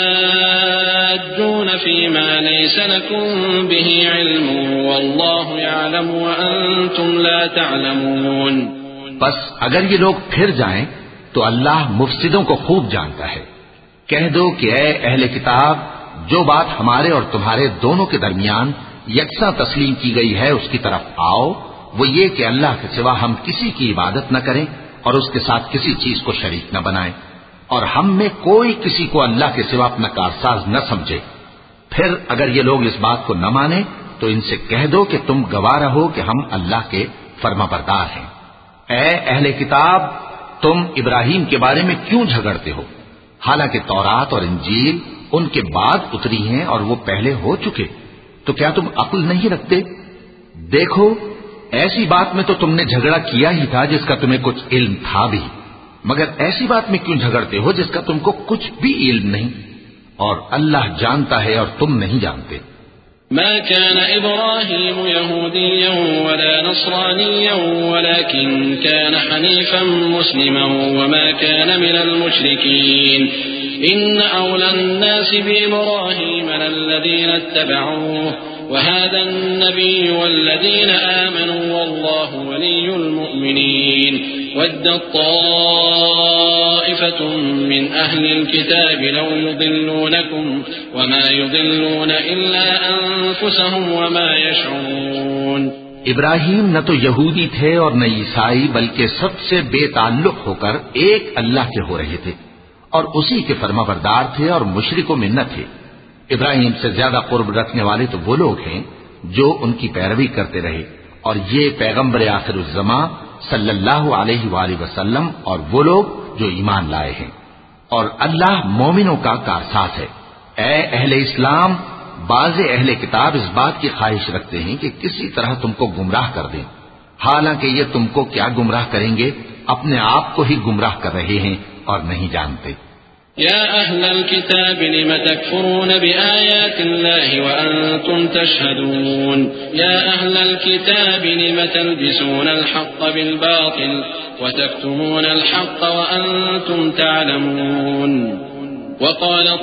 S1: تحاجون فيما ليس لكم به علم والله يعلم وأنتم لا تعلمون.
S2: بس اگر یہ لوگ پھر جائیں تو اللہ مفسدوں کو خوب جانتا ہے. کہہ دو کہ اے اہل کتاب، جو بات ہمارے اور تمہارے دونوں کے درمیان یکساں تسلیم کی گئی ہے اس کی طرف آؤ. وہ یہ کہ اللہ کے سوا ہم کسی کی عبادت نہ کریں اور اس کے ساتھ کسی چیز کو شریک نہ بنائیں، اور ہم میں کوئی کسی کو اللہ کے سوا اپنا کارساز نہ سمجھے. پھر اگر یہ لوگ اس بات کو نہ مانیں تو ان سے کہہ دو کہ تم گواہ رہو کہ ہم اللہ کے فرما بردار ہیں. اے اہل کتاب، تم ابراہیم کے بارے میں کیوں جھگڑتے ہو؟ حالانکہ تورات اور انجیل ان کے بعد اتری ہیں اور وہ پہلے ہو چکے. تو کیا تم عقل نہیں رکھتے؟ دیکھو، ایسی بات میں تو تم نے جھگڑا کیا ہی تھا جس کا تمہیں کچھ علم تھا بھی، مگر ایسی بات میں کیوں جھگڑتے ہو جس کا تم کو کچھ بھی علم نہیں؟ اور اللہ جانتا ہے اور تم نہیں جانتے.
S1: ما كان إبراهيم يهوديا ولا نصرانيا ولكن كان حنيفا مسلما وما كان من المشركين. إن أولى الناس بإبراهيم للذين اتبعوه وهذا النبي والذين آمنوا والله ولي المؤمنين. ودت طائفة من أهل الكتاب لو يضلونكم وما يضلون إلا أنفسهم وما يشعرون.
S2: ابراہیم نہ تو یہودی تھے اور نہ عیسائی، بلکہ سب سے بے تعلق ہو کر ایک اللہ کے ہو رہے تھے اور اسی کے فرما بردار تھے اور مشرکوں میں نہ تھے. ابراہیم سے زیادہ قرب رکھنے والے تو وہ لوگ ہیں جو ان کی پیروی کرتے رہے، اور یہ پیغمبر آخر الزماں صلی اللہ علیہ وآلہ وسلم اور وہ لوگ جو ایمان لائے ہیں، اور اللہ مومنوں کا کارساز ہے. اے اہل اسلام، بعض اہل کتاب اس بات کی خواہش رکھتے ہیں کہ کسی طرح تم کو گمراہ کر دیں، حالانکہ یہ تم کو کیا گمراہ کریں گے، اپنے آپ کو ہی گمراہ کر رہے ہیں اور نہیں جانتے.
S1: يا أهل الكتاب لم تكفرون بآيات الله وأنتم تشهدون. يا أهل الكتاب لم تلبسون الحق بالباطل وتكتمون الحق وأنتم تعلمون. وقالت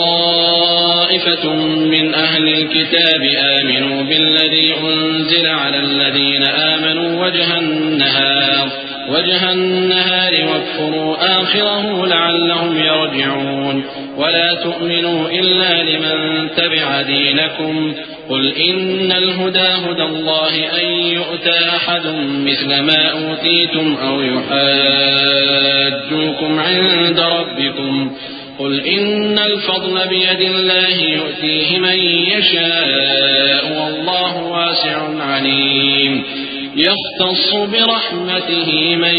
S1: طائفة من أهل الكتاب آمنوا بالذي أنزل على الذين آمنوا وجه النهار وجه النهار واكفروا آخره لعلهم يرجعون. ولا تؤمنوا إلا لمن تبع دينكم قل إن الهدى هدى الله أن يؤتى أحد مثل ما أوتيتم أو يحاجوكم عند ربكم قل إن الفضل بيد الله يؤتيه من يشاء والله واسع عليم يختص برحمته من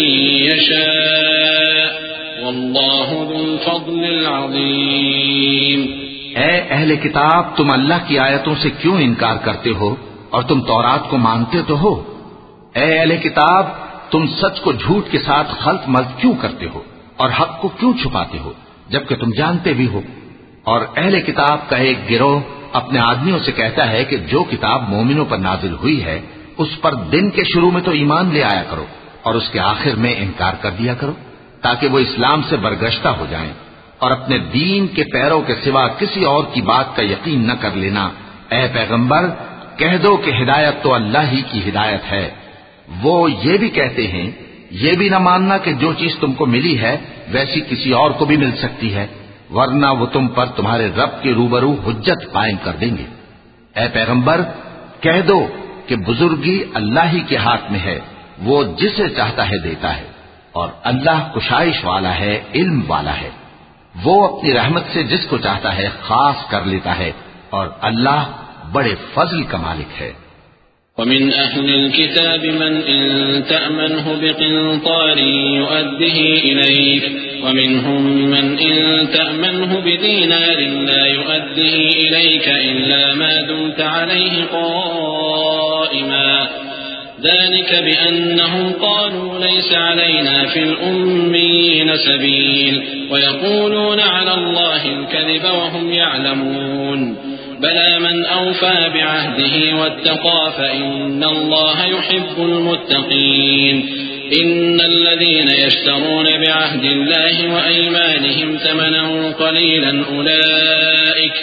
S1: يشاء والله ذو الفضل العظيم.
S2: اے اہل کتاب، تم اللہ کی آیتوں سے کیوں انکار کرتے ہو اور تم تورات کو مانتے تو ہو؟ اے اہل کتاب، تم سچ کو جھوٹ کے ساتھ خلط ملط کیوں کرتے ہو اور حق کو کیوں چھپاتے ہو جبکہ تم جانتے بھی ہو؟ اور اہل کتاب کا ایک گروہ اپنے آدمیوں سے کہتا ہے کہ جو کتاب مومنوں پر نازل ہوئی ہے اس پر دن کے شروع میں تو ایمان لے آیا کرو اور اس کے آخر میں انکار کر دیا کرو تاکہ وہ اسلام سے برگشتہ ہو جائیں، اور اپنے دین کے پیروں کے سوا کسی اور کی بات کا یقین نہ کر لینا. اے پیغمبر، کہہ دو کہ ہدایت تو اللہ ہی کی ہدایت ہے. وہ یہ بھی کہتے ہیں یہ بھی نہ ماننا کہ جو چیز تم کو ملی ہے ویسی کسی اور کو بھی مل سکتی ہے، ورنہ وہ تم پر تمہارے رب کے روبرو حجت قائم کر دیں گے. اے پیغمبر، کہہ دو کہ بزرگی اللہ ہی کے ہاتھ میں ہے، وہ جسے چاہتا ہے دیتا ہے، اور اللہ کشائش والا ہے، علم والا ہے. وہ اپنی رحمت سے جس کو چاہتا ہے خاص کر لیتا ہے، اور اللہ بڑے فضل کا مالک ہے.
S1: ومن أهل الكتاب من إن تأمنه بقنطار يؤده إليك ومنهم من إن تأمنه بدينار لا يؤده إليك إلا ما دمت عليه قائما ذلك بأنهم قالوا ليس علينا في الأمين سبيل ويقولون على الله الكذب وهم يعلمون بلى من أوفى بعهده واتقى فإن الله يحب المتقين. إن الذين يشترون بعهد الله وأيمانهم ثمنا قليلا أولئك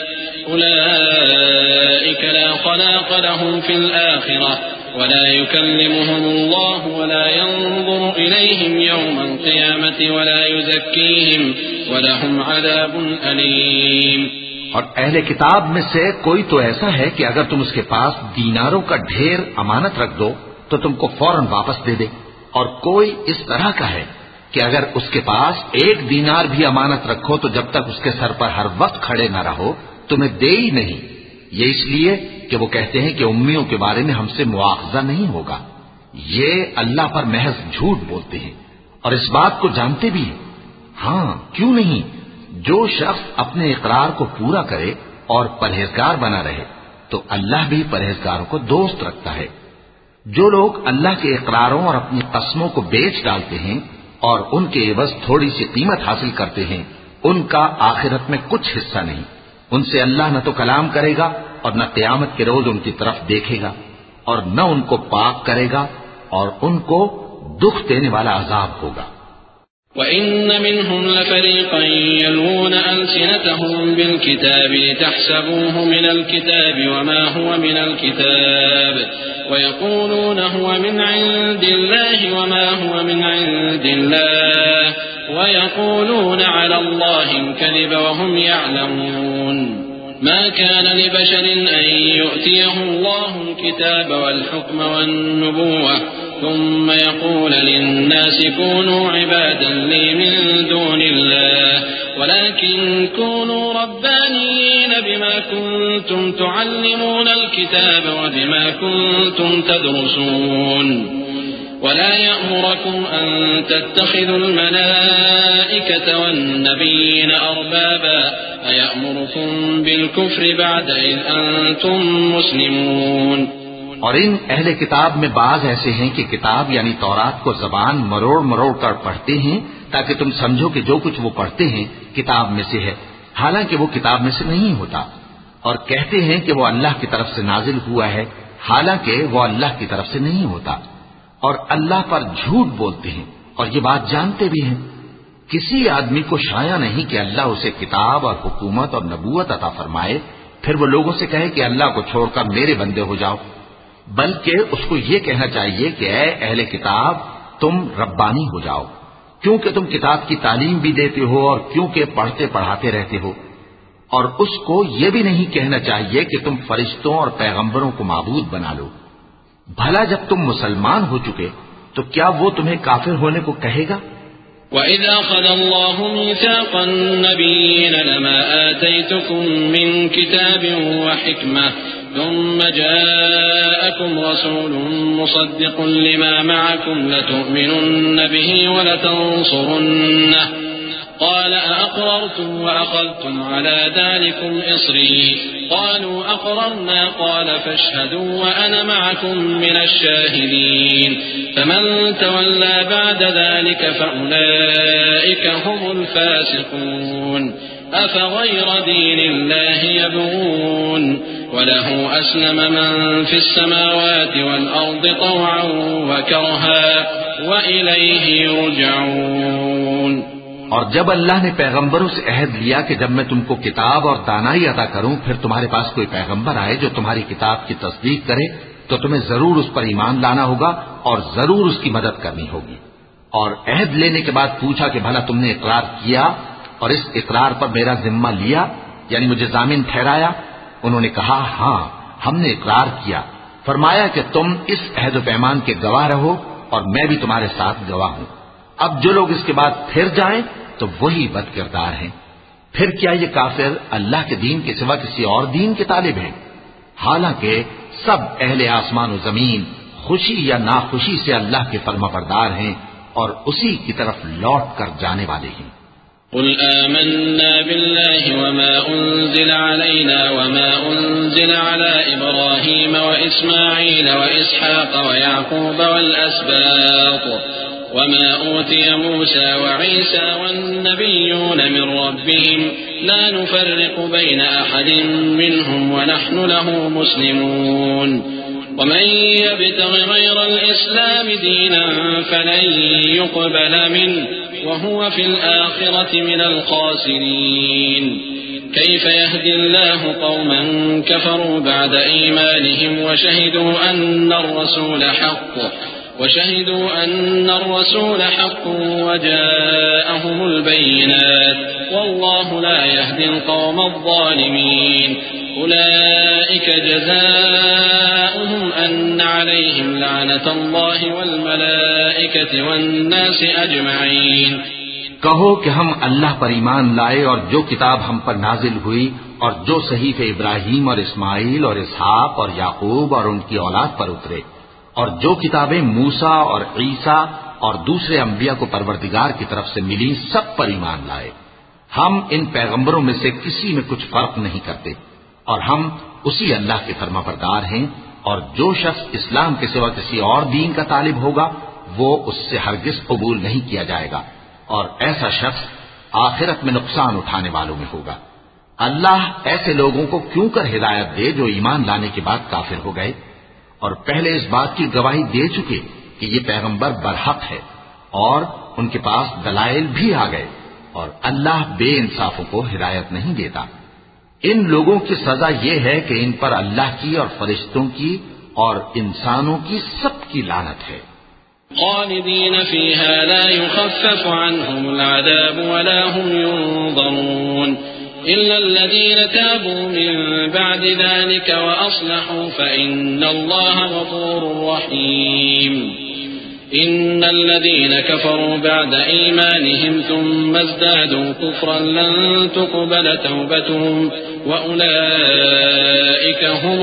S1: أولئك لا خلاق لهم في الآخرة ولا يكلمهم الله ولا ينظر إليهم يوم القيامة ولا يزكيهم ولهم عذاب أليم.
S2: اور اہل کتاب میں سے کوئی تو ایسا ہے کہ اگر تم اس کے پاس دیناروں کا ڈھیر امانت رکھ دو تو تم کو فوراً واپس دے دے، اور کوئی اس طرح کا ہے کہ اگر اس کے پاس ایک دینار بھی امانت رکھو تو جب تک اس کے سر پر ہر وقت کھڑے نہ رہو تمہیں دے ہی نہیں. یہ اس لیے کہ وہ کہتے ہیں کہ امیوں کے بارے میں ہم سے مواخذہ نہیں ہوگا. یہ اللہ پر محض جھوٹ بولتے ہیں اور اس بات کو جانتے بھی ہیں. ہاں کیوں نہیں، جو شخص اپنے اقرار کو پورا کرے اور پرہیزگار بنا رہے تو اللہ بھی پرہیزگاروں کو دوست رکھتا ہے. جو لوگ اللہ کے اقراروں اور اپنی قسموں کو بیچ ڈالتے ہیں اور ان کے عوض تھوڑی سی قیمت حاصل کرتے ہیں ان کا آخرت میں کچھ حصہ نہیں. ان سے اللہ نہ تو کلام کرے گا اور نہ قیامت کے روز ان کی طرف دیکھے گا اور نہ ان کو پاک کرے گا اور ان کو دکھ دینے والا عذاب ہوگا.
S1: وَإِنَّ مِنْهُمْ لَفَرِيقًا يَلْوُونَ أَلْسِنَتَهُمْ بِالْكِتَابِ لِتَحْسَبُوهُ مِنَ الْكِتَابِ وَمَا هُوَ مِنَ الْكِتَابِ وَيَقُولُونَ هُوَ مِنْ عِنْدِ اللَّهِ وَمَا هُوَ مِنْ عِنْدِ اللَّهِ وَيَقُولُونَ عَلَى اللَّهِ الْكَذِبَ وَهُمْ يَعْلَمُونَ. ما كان لبشر أن يؤتيه الله الكتاب والحكم والنبوة ثم يقول للناس كونوا عبادا لي من دون الله ولكن كونوا ربانيين بما كنتم تعلمون الكتاب وبما كنتم تدرسون ولا يأمركم أن تتخذوا الملائكة والنبيين أربابا أيأمركم بالكفر بعد إذ أنتم مسلمون.
S2: اور ان اہل کتاب میں بعض ایسے ہیں کہ کتاب یعنی تورات کو زبان مروڑ مروڑ کر پڑھتے ہیں تاکہ تم سمجھو کہ جو کچھ وہ پڑھتے ہیں کتاب میں سے ہے، حالانکہ وہ کتاب میں سے نہیں ہوتا، اور کہتے ہیں کہ وہ اللہ کی طرف سے نازل ہوا ہے حالانکہ وہ اللہ کی طرف سے نہیں ہوتا، اور اللہ پر جھوٹ بولتے ہیں اور یہ بات جانتے بھی ہیں. کسی آدمی کو شایع نہیں کہ اللہ اسے کتاب اور حکومت اور نبوت عطا فرمائے پھر وہ لوگوں سے کہے کہ اللہ کو چھوڑ کر میرے بندے ہو جاؤ، بلکہ اس کو یہ کہنا چاہیے کہ اے اہل کتاب تم ربانی ہو جاؤ، کیونکہ تم کتاب کی تعلیم بھی دیتے ہو اور کیونکہ پڑھتے پڑھاتے رہتے ہو. اور اس کو یہ بھی نہیں کہنا چاہیے کہ تم فرشتوں اور پیغمبروں کو معبود بنا لو. بھلا جب تم مسلمان ہو چکے تو کیا وہ تمہیں کافر ہونے کو کہے گا؟
S1: وَإِذْ أَخَذَ اللَّهُ مِيثَاقَ النَّبِيِّينَ لَمَا آتَيْتُكُم مِّن كِتَابٍ وَحِكْمَةٍ ثُمَّ جَاءَكُمْ رَسُولٌ مُّصَدِّقٌ لِّمَا مَعَكُمْ لَتُؤْمِنُنَّ بِهِ وَلَتَنصُرُنَّهُ قال أأقررتم وأخذتم على ذلكم إصري قالوا أقررنا قال فاشهدوا وأنا معكم من الشاهدين فمن تولى بعد ذلك فأولئك هم الفاسقون أفغير دين الله يبغون وله أسلم من في السماوات والأرض طوعا وكرها وإليه يرجعون.
S2: اور جب اللہ نے پیغمبروں سے عہد لیا کہ جب میں تم کو کتاب اور دانائی عطا کروں پھر تمہارے پاس کوئی پیغمبر آئے جو تمہاری کتاب کی تصدیق کرے تو تمہیں ضرور اس پر ایمان لانا ہوگا اور ضرور اس کی مدد کرنی ہوگی. اور عہد لینے کے بعد پوچھا کہ بھلا تم نے اقرار کیا اور اس اقرار پر میرا ذمہ لیا یعنی مجھے ضامن ٹھہرایا؟ انہوں نے کہا ہاں ہم نے اقرار کیا. فرمایا کہ تم اس عہد و پیمان کے گواہ رہو اور میں بھی تمہارے ساتھ گواہ ہوں. اب جو لوگ اس کے بعد پھر جائیں تو وہی بد کردار ہیں. پھر کیا یہ کافر اللہ کے دین کے سوا کسی اور دین کے طالب ہیں؟ حالانکہ سب اہل آسمان و زمین خوشی یا ناخوشی سے اللہ کے فرما بردار ہیں اور اسی کی طرف لوٹ کر جانے والے ہیں.
S1: قل آمنا بالله وما أنزل علينا وما أنزل على إبراهيم وإسماعيل وإسحاق ويعقوب والأسباط وما أوتي موسى وعيسى والنبيون من ربهم لا نفرق بين أحد منهم ونحن له مسلمون ومن يبتغ غير الإسلام دينا فلن يقبل منه وهو في الآخرة من الخاسرين. كيف يهدي الله قوما كفروا بعد إيمانهم وشهدوا أن الرسول حق وشهدوا أن الرسول حق وجاءهم البينات والله لا يهدي القوم الظالمين. أولئك جزاؤهم أن عليهم لعنة الله والملائكة والناس أجمعين.
S2: کہو کہ ہم اللہ پر ایمان لائے اور جو کتاب ہم پر نازل ہوئی اور جو صحیفے ابراہیم اور اسماعیل اور اسحاق اور یعقوب اور ان کی اولاد پر اترے اور جو کتابیں موسیٰ اور عیسیٰ اور دوسرے انبیاء کو پروردگار کی طرف سے ملی سب پر ایمان لائے. ہم ان پیغمبروں میں سے کسی میں کچھ فرق نہیں کرتے اور ہم اسی اللہ کے فرما بردار ہیں. اور جو شخص اسلام کے سوا کسی اور دین کا طالب ہوگا وہ اس سے ہرگز قبول نہیں کیا جائے گا اور ایسا شخص آخرت میں نقصان اٹھانے والوں میں ہوگا. اللہ ایسے لوگوں کو کیوں کر ہدایت دے جو ایمان لانے کے بعد کافر ہو گئے اور پہلے اس بات کی گواہی دے چکے کہ یہ پیغمبر برحق ہے اور ان کے پاس دلائل بھی آ گئے اور اللہ بے انصافوں کو ہدایت نہیں دیتا. ان لوگوں کی سزا یہ ہے کہ ان پر اللہ کی اور فرشتوں کی اور انسانوں کی سب کی لعنت ہے.
S1: خالدین فیہا لا یخفف عنہم العذاب ولا هم ينظرون إلا الذين تابوا من بعد ذلك وأصلحوا فإن الله غفور رحيم. إن الذين كفروا بعد إيمانهم ثم ازدادوا كفرا لن تقبل توبتهم وأولئك هم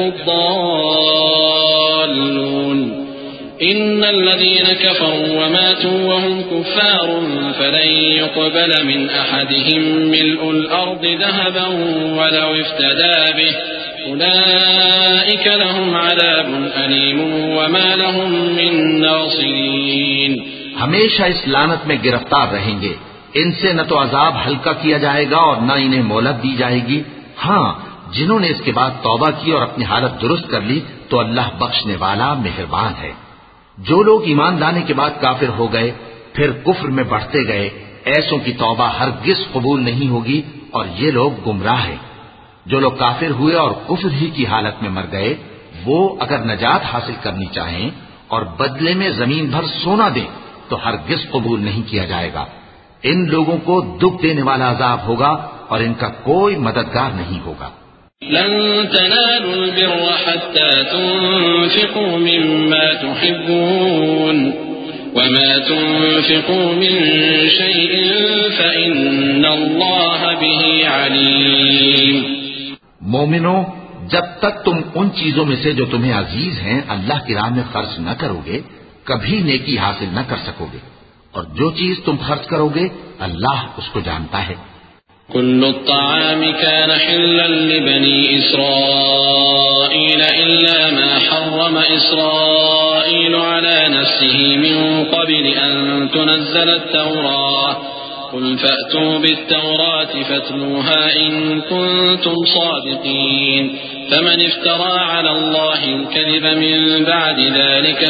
S1: الضالون. إن الذين كفروا وماتوا وهم كفار فلن يقبل من أحدهم ملء الأرض ذهبا ولو افتدى به أولئك لهم عذاب أليم وما لهم من ناصرين.
S2: ہمیشہ اس لعنت میں گرفتار رہیں گے. ان سے نہ تو عذاب ہلکا کیا جائے گا اور نہ انہیں مہلت دی جائے گی. ہاں جنہوں نے اس کے بعد توبہ کی اور اپنی حالت درست کر لی تو اللہ بخشنے والا مہربان ہے. جو لوگ ایمان لانے کے بعد کافر ہو گئے پھر کفر میں بڑھتے گئے ایسوں کی توبہ ہرگز قبول نہیں ہوگی اور یہ لوگ گمراہ ہیں. جو لوگ کافر ہوئے اور کفر ہی کی حالت میں مر گئے وہ اگر نجات حاصل کرنی چاہیں اور بدلے میں زمین بھر سونا دیں تو ہرگز قبول نہیں کیا جائے گا. ان لوگوں کو دکھ دینے والا عذاب ہوگا اور ان کا کوئی مددگار نہیں ہوگا.
S1: لن تنالوا البر حتى تنفقوا مما تحبون وما تنفقوا من شيء فإن الله به عليم.
S2: مومنو، جب تک تم ان چیزوں میں سے جو تمہیں عزیز ہیں اللہ کی راہ میں خرچ نہ کرو گے کبھی نیکی حاصل نہ کر سکو گے، اور جو چیز تم خرچ کرو گے اللہ اس کو جانتا ہے.
S1: كل الطعام كان حلا لبني إسرائيل إلا ما حرم إسرائيل على نفسه من قبل أن تنزل التوراة قل فأتوا بالتوراة فاتلوها إن كنتم صادقين فمن افترى على الله الكذب من بعد ذلك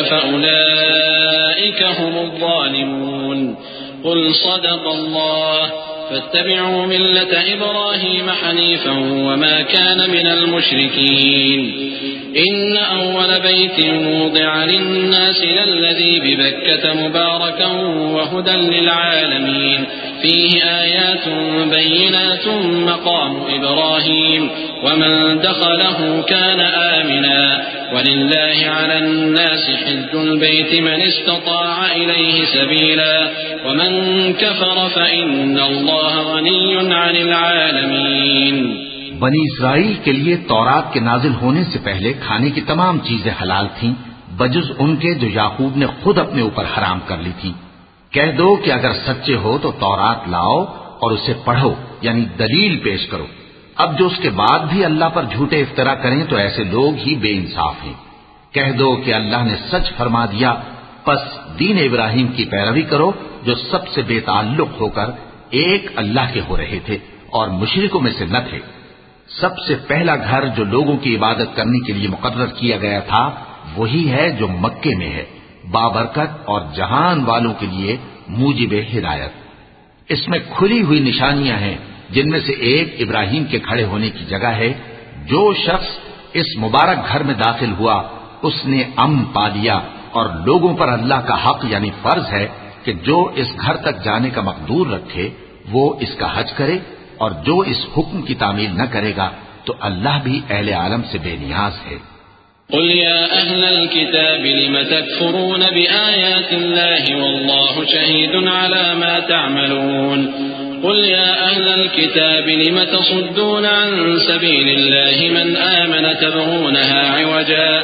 S1: فأولئك هم الظالمون. قل صدق الله فاتبعوا ملة إبراهيم حنيفا وما كان من المشركين. إن أول بيت وضع للناس للذي ببكة مباركا وهدى للعالمين فيه آيات بينات مقام إبراهيم ومن دخله كان آمنا ولله على الناس حج البيت من استطاع إليه سبيلا ومن كفر فإن الله غني عن العالمين.
S2: بنی اسرائیل کے لیے تورات کے نازل ہونے سے پہلے کھانے کی تمام چیزیں حلال تھیں بجز ان کے جو یعقوب نے خود اپنے اوپر حرام کر لی تھی. کہہ دو کہ اگر سچے ہو تو تورات لاؤ اور اسے پڑھو، یعنی دلیل پیش کرو. اب جو اس کے بعد بھی اللہ پر جھوٹے افطرا کریں تو ایسے لوگ ہی بے انصاف ہیں. کہہ دو کہ اللہ نے سچ فرما دیا، پس دین ابراہیم کی پیروی کرو جو سب سے بے تعلق ہو کر ایک اللہ کے ہو رہے تھے اور مشرکوں میں سے نہ تھے. سب سے پہلا گھر جو لوگوں کی عبادت کرنے کے لیے مقرر کیا گیا تھا وہی ہے جو مکے میں ہے، بابرکت اور جہان والوں کے لیے موجب ہدایت. اس میں کھلی ہوئی نشانیاں ہیں جن میں سے ایک ابراہیم کے کھڑے ہونے کی جگہ ہے. جو شخص اس مبارک گھر میں داخل ہوا اس نے امن پا لیا، اور لوگوں پر اللہ کا حق یعنی فرض ہے کہ جو اس گھر تک جانے کا مقدور رکھے وہ اس کا حج کرے، اور جو اس حکم کی تعمیل نہ کرے گا تو اللہ بھی اہل عالم سے بے نیاز ہے.
S1: قل يا أهل الكتاب لم تكفرون بآيات الله والله شهيد على ما تعملون. قل يا أهل الكتاب لم تصدون عن سبيل الله من آمن تبغونها عوجا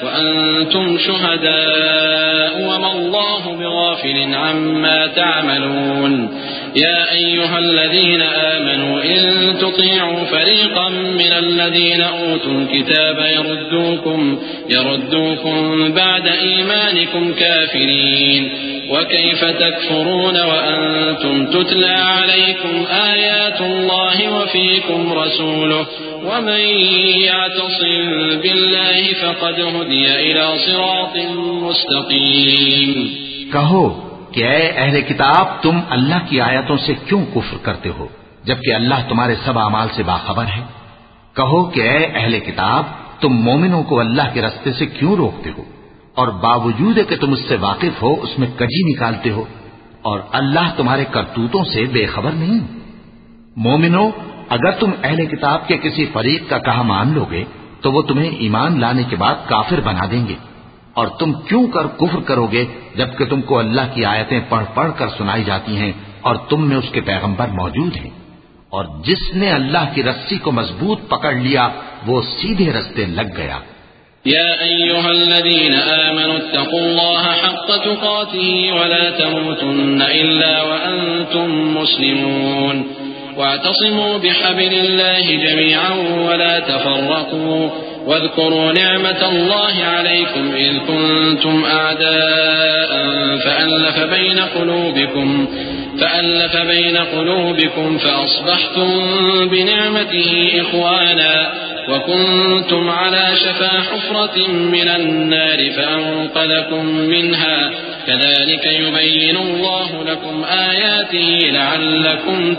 S1: وأنتم شهداء وما الله بغافل عما تعملون. يا أيها الذين آمنوا إن تطيعوا فريقا من الذين أوتوا الكتاب يردوكم, يردوكم بعد إيمانكم كافرين وكيف تكفرون وأنتم تتلى عليكم آيات الله وفيكم رسوله ومن يعتصم بالله فقد هدي إلى صراط مستقيم.
S2: کہو کہ اے اہل کتاب تم اللہ کی آیتوں سے کیوں کفر کرتے ہو جبکہ اللہ تمہارے سب اعمال سے باخبر ہے. کہو کہ اے اہل کتاب تم مومنوں کو اللہ کے راستے سے کیوں روکتے ہو اور باوجود کہ تم اس سے واقف ہو اس میں کجی نکالتے ہو اور اللہ تمہارے کرتوتوں سے بے خبر نہیں. مومنوں اگر تم اہل کتاب کے کسی فریق کا کہا مان لو گے تو وہ تمہیں ایمان لانے کے بعد کافر بنا دیں گے، اور تم کیوں کر کفر کرو گے جبکہ تم کو اللہ کی آیتیں پڑھ پڑھ کر سنائی جاتی ہیں اور تم میں اس کے پیغمبر موجود ہیں. اور جس نے اللہ کی رسی کو مضبوط پکڑ لیا وہ سیدھے رستے لگ گیا.
S1: يا أيها الذين آمنوا اتقوا الله حق تقاته ولا تموتن إلا وأنتم مسلمون واعتصموا بحبل الله جميعا ولا تفرقوا واذكروا نعمة الله عليكم إذ كنتم أعداء فألف بين قلوبكم فألف بين قلوبكم فأصبحتم بنعمته إخوانا وكنتم على شفا حفرة من النار فأنقذكم منها كذلك يبين الله لكم آياته لعلكم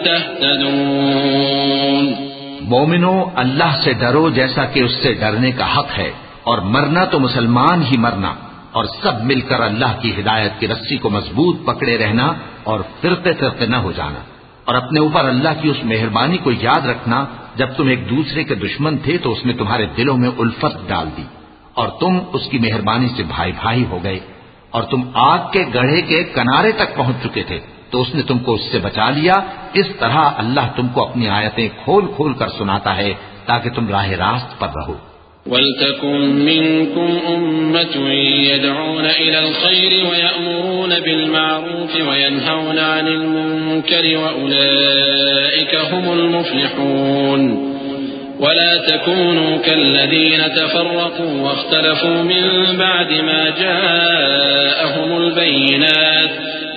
S1: تهتدون.
S2: مومنو اللہ سے ڈرو جیسا کہ اس سے ڈرنے کا حق ہے، اور مرنا تو مسلمان ہی مرنا، اور سب مل کر اللہ کی ہدایت کی رسی کو مضبوط پکڑے رہنا اور فرقے فرقے نہ ہو جانا، اور اپنے اوپر اللہ کی اس مہربانی کو یاد رکھنا جب تم ایک دوسرے کے دشمن تھے تو اس نے تمہارے دلوں میں الفت ڈال دی اور تم اس کی مہربانی سے بھائی بھائی ہو گئے، اور تم آگ کے گڑھے کے کنارے تک پہنچ چکے تھے تو اس نے تم کو اس سے بچا لیا. اس طرح اللہ تم کو اپنی آیتیں کھول کھول کر سناتا ہے تاکہ تم راہ راست پر رہو.
S1: وَلْتَكُن مِّنكُمْ أُمَّةٌ يَدْعُونَ إِلَى الْخَيْرِ وَيَأْمُرُونَ بِالْمَعْرُوفِ وَيَنْهَوْنَ عَنِ الْمُنكَرِ وَأُولَئِكَ هُمُ الْمُفْلِحُونَ. ولا تكونوا كالذين تفرقوا واختلفوا من بعد ما جاءهم البينات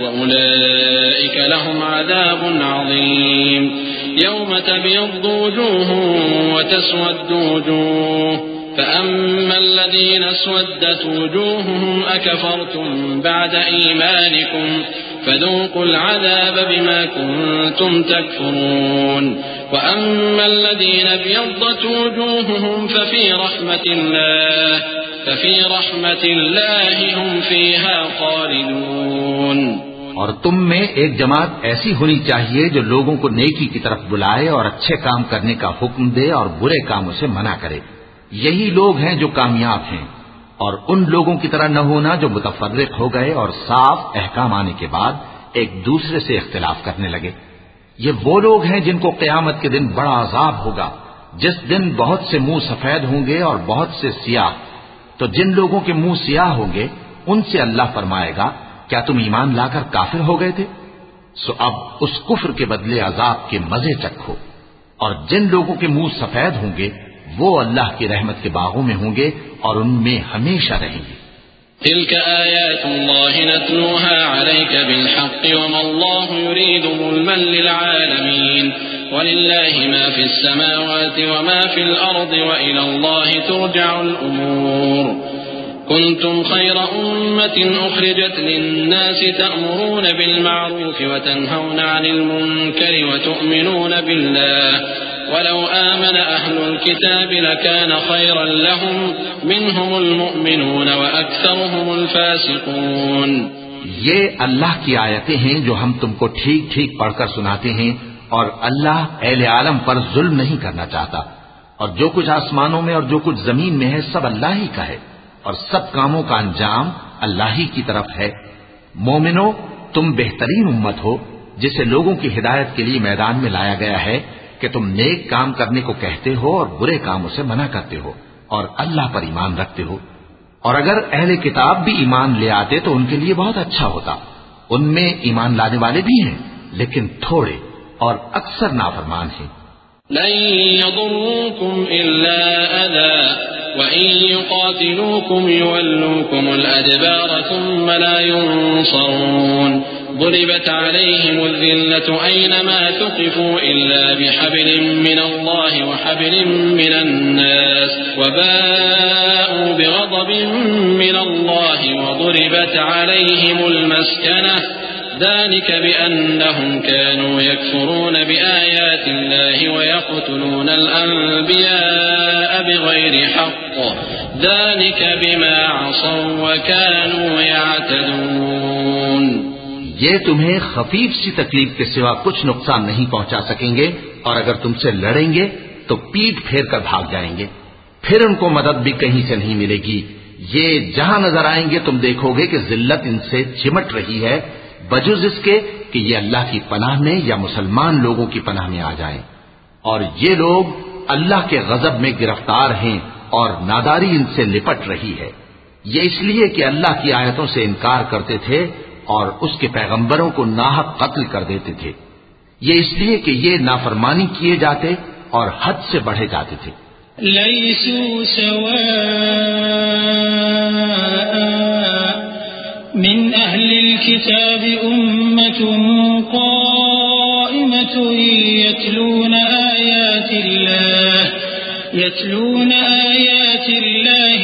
S1: وأولئك لهم عذاب عظيم. يوم تبيض وجوه وتسود وجوه فأما الذين اسودت وجوههم أكفرتم بعد إيمانكم فذوقوا العذاب بما كنتم تكفرون. وأما الذين ابيضت وجوههم ففي رحمة الله ففي رحمة الله هم فيها خالدون.
S2: اور تم میں ایک جماعت ایسی ہونی چاہیے جو لوگوں کو نیکی کی طرف بلائے اور اچھے کام کرنے کا حکم دے اور برے کاموں سے منع کرے. یہی لوگ ہیں جو کامیاب ہیں. اور ان لوگوں کی طرح نہ ہونا جو متفرق ہو گئے اور صاف احکام آنے کے بعد ایک دوسرے سے اختلاف کرنے لگے. یہ وہ لوگ ہیں جن کو قیامت کے دن بڑا عذاب ہوگا جس دن بہت سے منہ سفید ہوں گے اور بہت سے سیاہ. تو جن لوگوں کے منہ سیاہ ہوں گے ان سے اللہ فرمائے گا کیا تم ایمان لا کر کافر ہو گئے تھے؟ سو اب اس کفر کے بدلے عذاب کے مزے چکھو. اور جن لوگوں کے منہ سفید ہوں گے وہ اللہ کی رحمت کے باغوں میں ہوں گے اور ان میں ہمیشہ رہیں گے.
S1: تلك آيات الله نتلوها عليك بالحق وما الله يريد ظلما للعالمين ولله ما في السماوات وما في الأرض وإلى الله ترجع الأمور. كنتم خير أمة أخرجت للناس تأمرون بالمعروف وتنهون عن المنكر وتؤمنون بالله ولو آمن أهل الكتاب لكان خيرا لهم منهم المؤمنون وأكثرهم الفاسقون.
S2: یہ اللہ کی آیتیں ہیں جو ہم تم کو ٹھیک ٹھیک پڑھ کر سناتے ہیں اور اللہ اہل عالم پر ظلم نہیں کرنا چاہتا. اور جو کچھ آسمانوں میں اور جو کچھ زمین میں ہے سب اللہ ہی کا ہے اور سب کاموں کا انجام اللہ ہی کی طرف ہے. مومنو تم بہترین امت ہو جسے لوگوں کی ہدایت کے لیے میدان میں لایا گیا ہے کہ تم نیک کام کرنے کو کہتے ہو اور برے کاموں سے منع کرتے ہو اور اللہ پر ایمان رکھتے ہو. اور اگر اہل کتاب بھی ایمان لے آتے تو ان کے لیے بہت اچھا ہوتا. ان میں ایمان لانے والے بھی ہیں لیکن تھوڑے اور اکثر نافرمان ہیں.
S1: لن يضروكم إلا أذى وإن يقاتلوكم يولوكم الأدبار ثم لا ينصرون. ضربت عليهم الذلة أينما ثقفوا إلا بحبل من الله وحبل من الناس وباءوا بغضب من الله وضربت عليهم المسكنة ذلك بأنهم كانوا يكفرون بآيات الله ويقتلون الأنبياء بغير حق ذلك بما عصوا وكانوا يعتدون.
S2: یہ تمہیں خفیف سی تکلیف کے سوا کچھ نقصان نہیں پہنچا سکیں گے اور اگر تم سے لڑیں گے تو پیٹ پھیر کر بھاگ جائیں گے. پھر ان کو مدد بھی کہیں سے نہیں ملے گی. یہ جہاں نظر آئیں گے تم دیکھو گے کہ ذلت ان سے چمٹ رہی ہے بجز اس کے کہ یہ اللہ کی پناہ میں یا مسلمان لوگوں کی پناہ میں آ جائیں. اور یہ لوگ اللہ کے غضب میں گرفتار ہیں اور ناداری ان سے لپٹ رہی ہے. یہ اس لیے کہ اللہ کی آیتوں سے انکار کرتے تھے اور اس کے پیغمبروں کو ناحق قتل کر دیتے تھے. یہ اس لیے کہ یہ نافرمانی کیے جاتے اور حد سے بڑھے جاتے تھے.
S3: لیسوا سواء من اہل الكتاب امة قائمة يتلون آیات اللہ يتلون آیات اللہ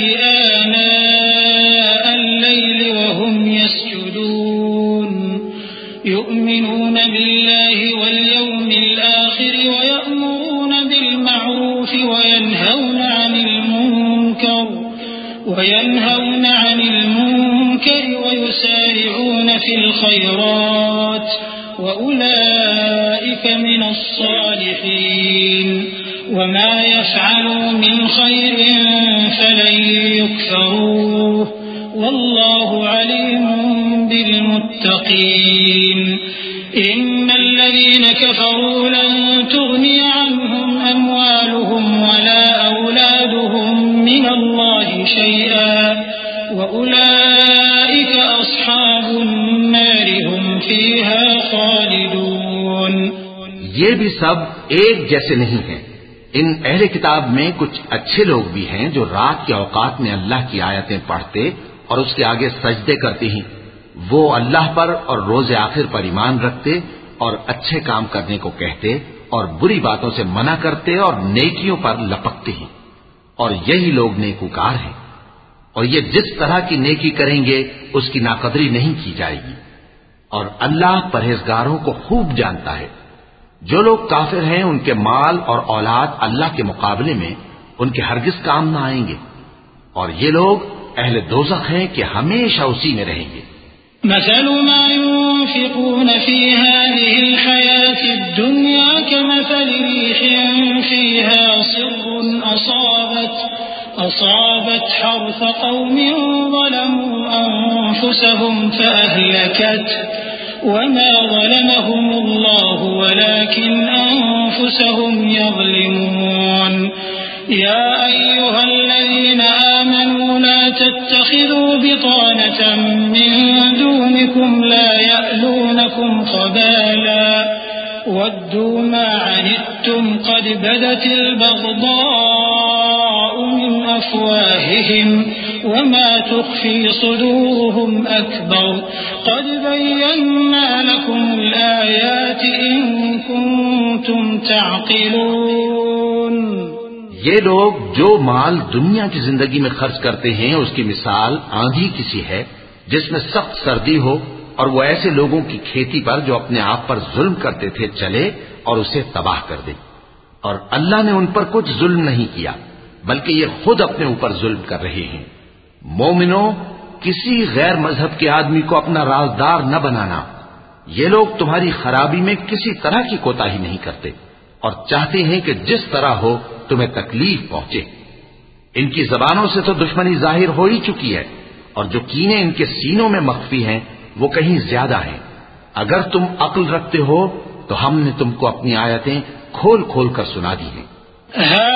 S3: آناء الليل وهم يسجدون يؤمنون بالله واليوم الآخر ويأمرون بالمعروف وينهون عن المنكر وينهون عن المنكر ويسارعون في الخيرات وأولئك من الصالحين وما يفعلوا من خير فلن يكفروه والله عليم بالمتقين إن الذين كفروا لن تغني عنهم أموالهم ولا أولادهم من الله شيئا وأولئك أصحاب النار هم فيها خالدون.
S2: یہ بھی سب ایک جیسے نہیں ہیں. ان اہل کتاب میں کچھ اچھے لوگ بھی ہیں جو رات کے اوقات میں اللہ کی آیتیں پڑھتے اور اس کے آگے سجدے کرتے ہیں. وہ اللہ پر اور روز آخر پر ایمان رکھتے اور اچھے کام کرنے کو کہتے اور بری باتوں سے منع کرتے اور نیکیوں پر لپکتے ہیں. اور یہی لوگ نیکوکار ہیں. اور یہ جس طرح کی نیکی کریں گے اس کی ناقدری نہیں کی جائے گی. اور اللہ پرہیزگاروں کو خوب جانتا ہے. جو لوگ کافر ہیں ان کے مال اور اولاد اللہ کے مقابلے میں ان کے ہرگز کام نہ آئیں گے. اور یہ لوگ اہل دوزخ ہیں کہ ہمیشہ اسی میں رہیں گے.
S3: مثل ما ينفقون في هذه الحياة الدنيا كمثل ريح فيها صر أصابت أصابت حرث قوم ظلموا أنفسهم فأهلكت وما ظلمهم الله ولكن أنفسهم يظلمون. يا أيها الذين آمنوا لا تتخذوا بطانة من دونكم لا يألونكم خبالا ودوا ما عنتم قد بدت البغضاء من أفواههم وما تخفي صدورهم أكبر قد بينا لكم الآيات إن كنتم تعقلون.
S2: یہ لوگ جو مال دنیا کی زندگی میں خرچ کرتے ہیں اس کی مثال آندھی کسی ہے جس میں سخت سردی ہو اور وہ ایسے لوگوں کی کھیتی پر جو اپنے آپ پر ظلم کرتے تھے چلے اور اسے تباہ کر دے. اور اللہ نے ان پر کچھ ظلم نہیں کیا بلکہ یہ خود اپنے اوپر ظلم کر رہے ہیں. مومنوں، کسی غیر مذہب کے آدمی کو اپنا رازدار نہ بنانا. یہ لوگ تمہاری خرابی میں کسی طرح کی کوتاہی نہیں کرتے اور چاہتے ہیں کہ جس طرح ہو تمہیں تکلیف پہنچے. ان کی زبانوں سے تو دشمنی ظاہر ہو ہی چکی ہے اور جو کینے ان کے سینوں میں مخفی ہیں وہ کہیں زیادہ ہیں. اگر تم عقل رکھتے ہو تو ہم نے تم کو اپنی آیتیں کھول کھول کر سنا دی ہیں.
S3: ها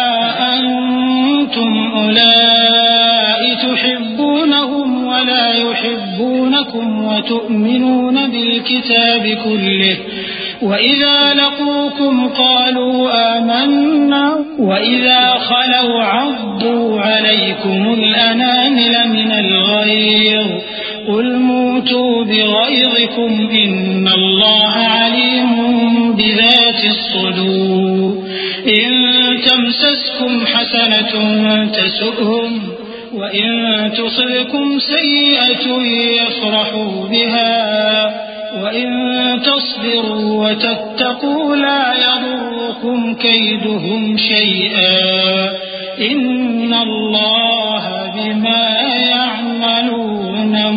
S3: أنتم أولئك تحبونهم ولا يحبونكم وتؤمنون بالكتاب كله وإذا لقوكم قالوا آمنا وإذا خلوا عضوا عليكم الأنامل من الغيظ قل موتوا بغيظكم إن الله عليم بذات الصدور. إن تمسسكم حسنة تسؤهم وإن تصبكم سيئة يفرحوا بها وإن تصبروا وتتقوا لا يضركم كيدهم شيئا إن الله بما يعملون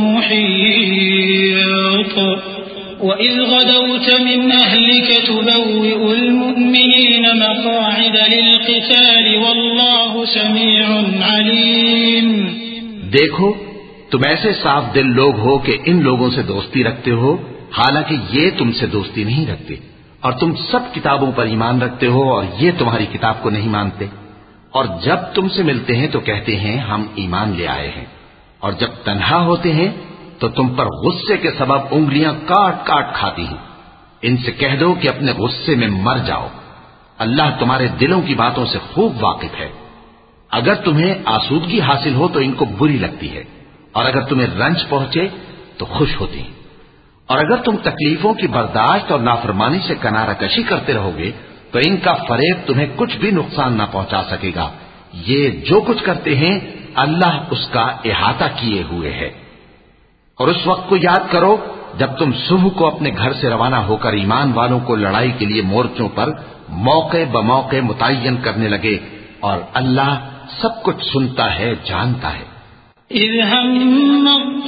S3: محيط. وإذ غدوت من أهلك تبوئ المؤمنين مقاعد للقتال والله سميع عليم.
S2: دیکھو تم ایسے صاف دل لوگ ہو کہ ان لوگوں سے دوستی رکھتے ہو حالانکہ یہ تم سے دوستی نہیں رکھتے اور تم سب کتابوں پر ایمان رکھتے ہو اور یہ تمہاری کتاب کو نہیں مانتے. اور جب تم سے ملتے ہیں تو کہتے ہیں ہم ایمان لے آئے ہیں اور جب تنہا ہوتے ہیں تو تم پر غصے کے سبب انگلیاں کاٹ کاٹ کھاتی ہیں. ان سے کہہ دو کہ اپنے غصے میں مر جاؤ. اللہ تمہارے دلوں کی باتوں سے خوب واقف ہے. اگر تمہیں آسودگی حاصل ہو تو ان کو بری لگتی ہے اور اگر تمہیں رنج پہنچے تو خوش ہوتی ہیں. اور اگر تم تکلیفوں کی برداشت اور نافرمانی سے کنارہ کشی کرتے رہو گے تو ان کا فریب تمہیں کچھ بھی نقصان نہ پہنچا سکے گا. یہ جو کچھ کرتے ہیں اللہ اس کا احاطہ کیے ہوئے ہے. اور اس وقت کو یاد کرو جب تم صبح کو اپنے گھر سے روانہ ہو کر ایمان والوں کو لڑائی کے لیے مورچوں پر موقع بموقع متعین کرنے لگے اور اللہ سب کچھ سنتا ہے جانتا ہے.
S3: إذ هم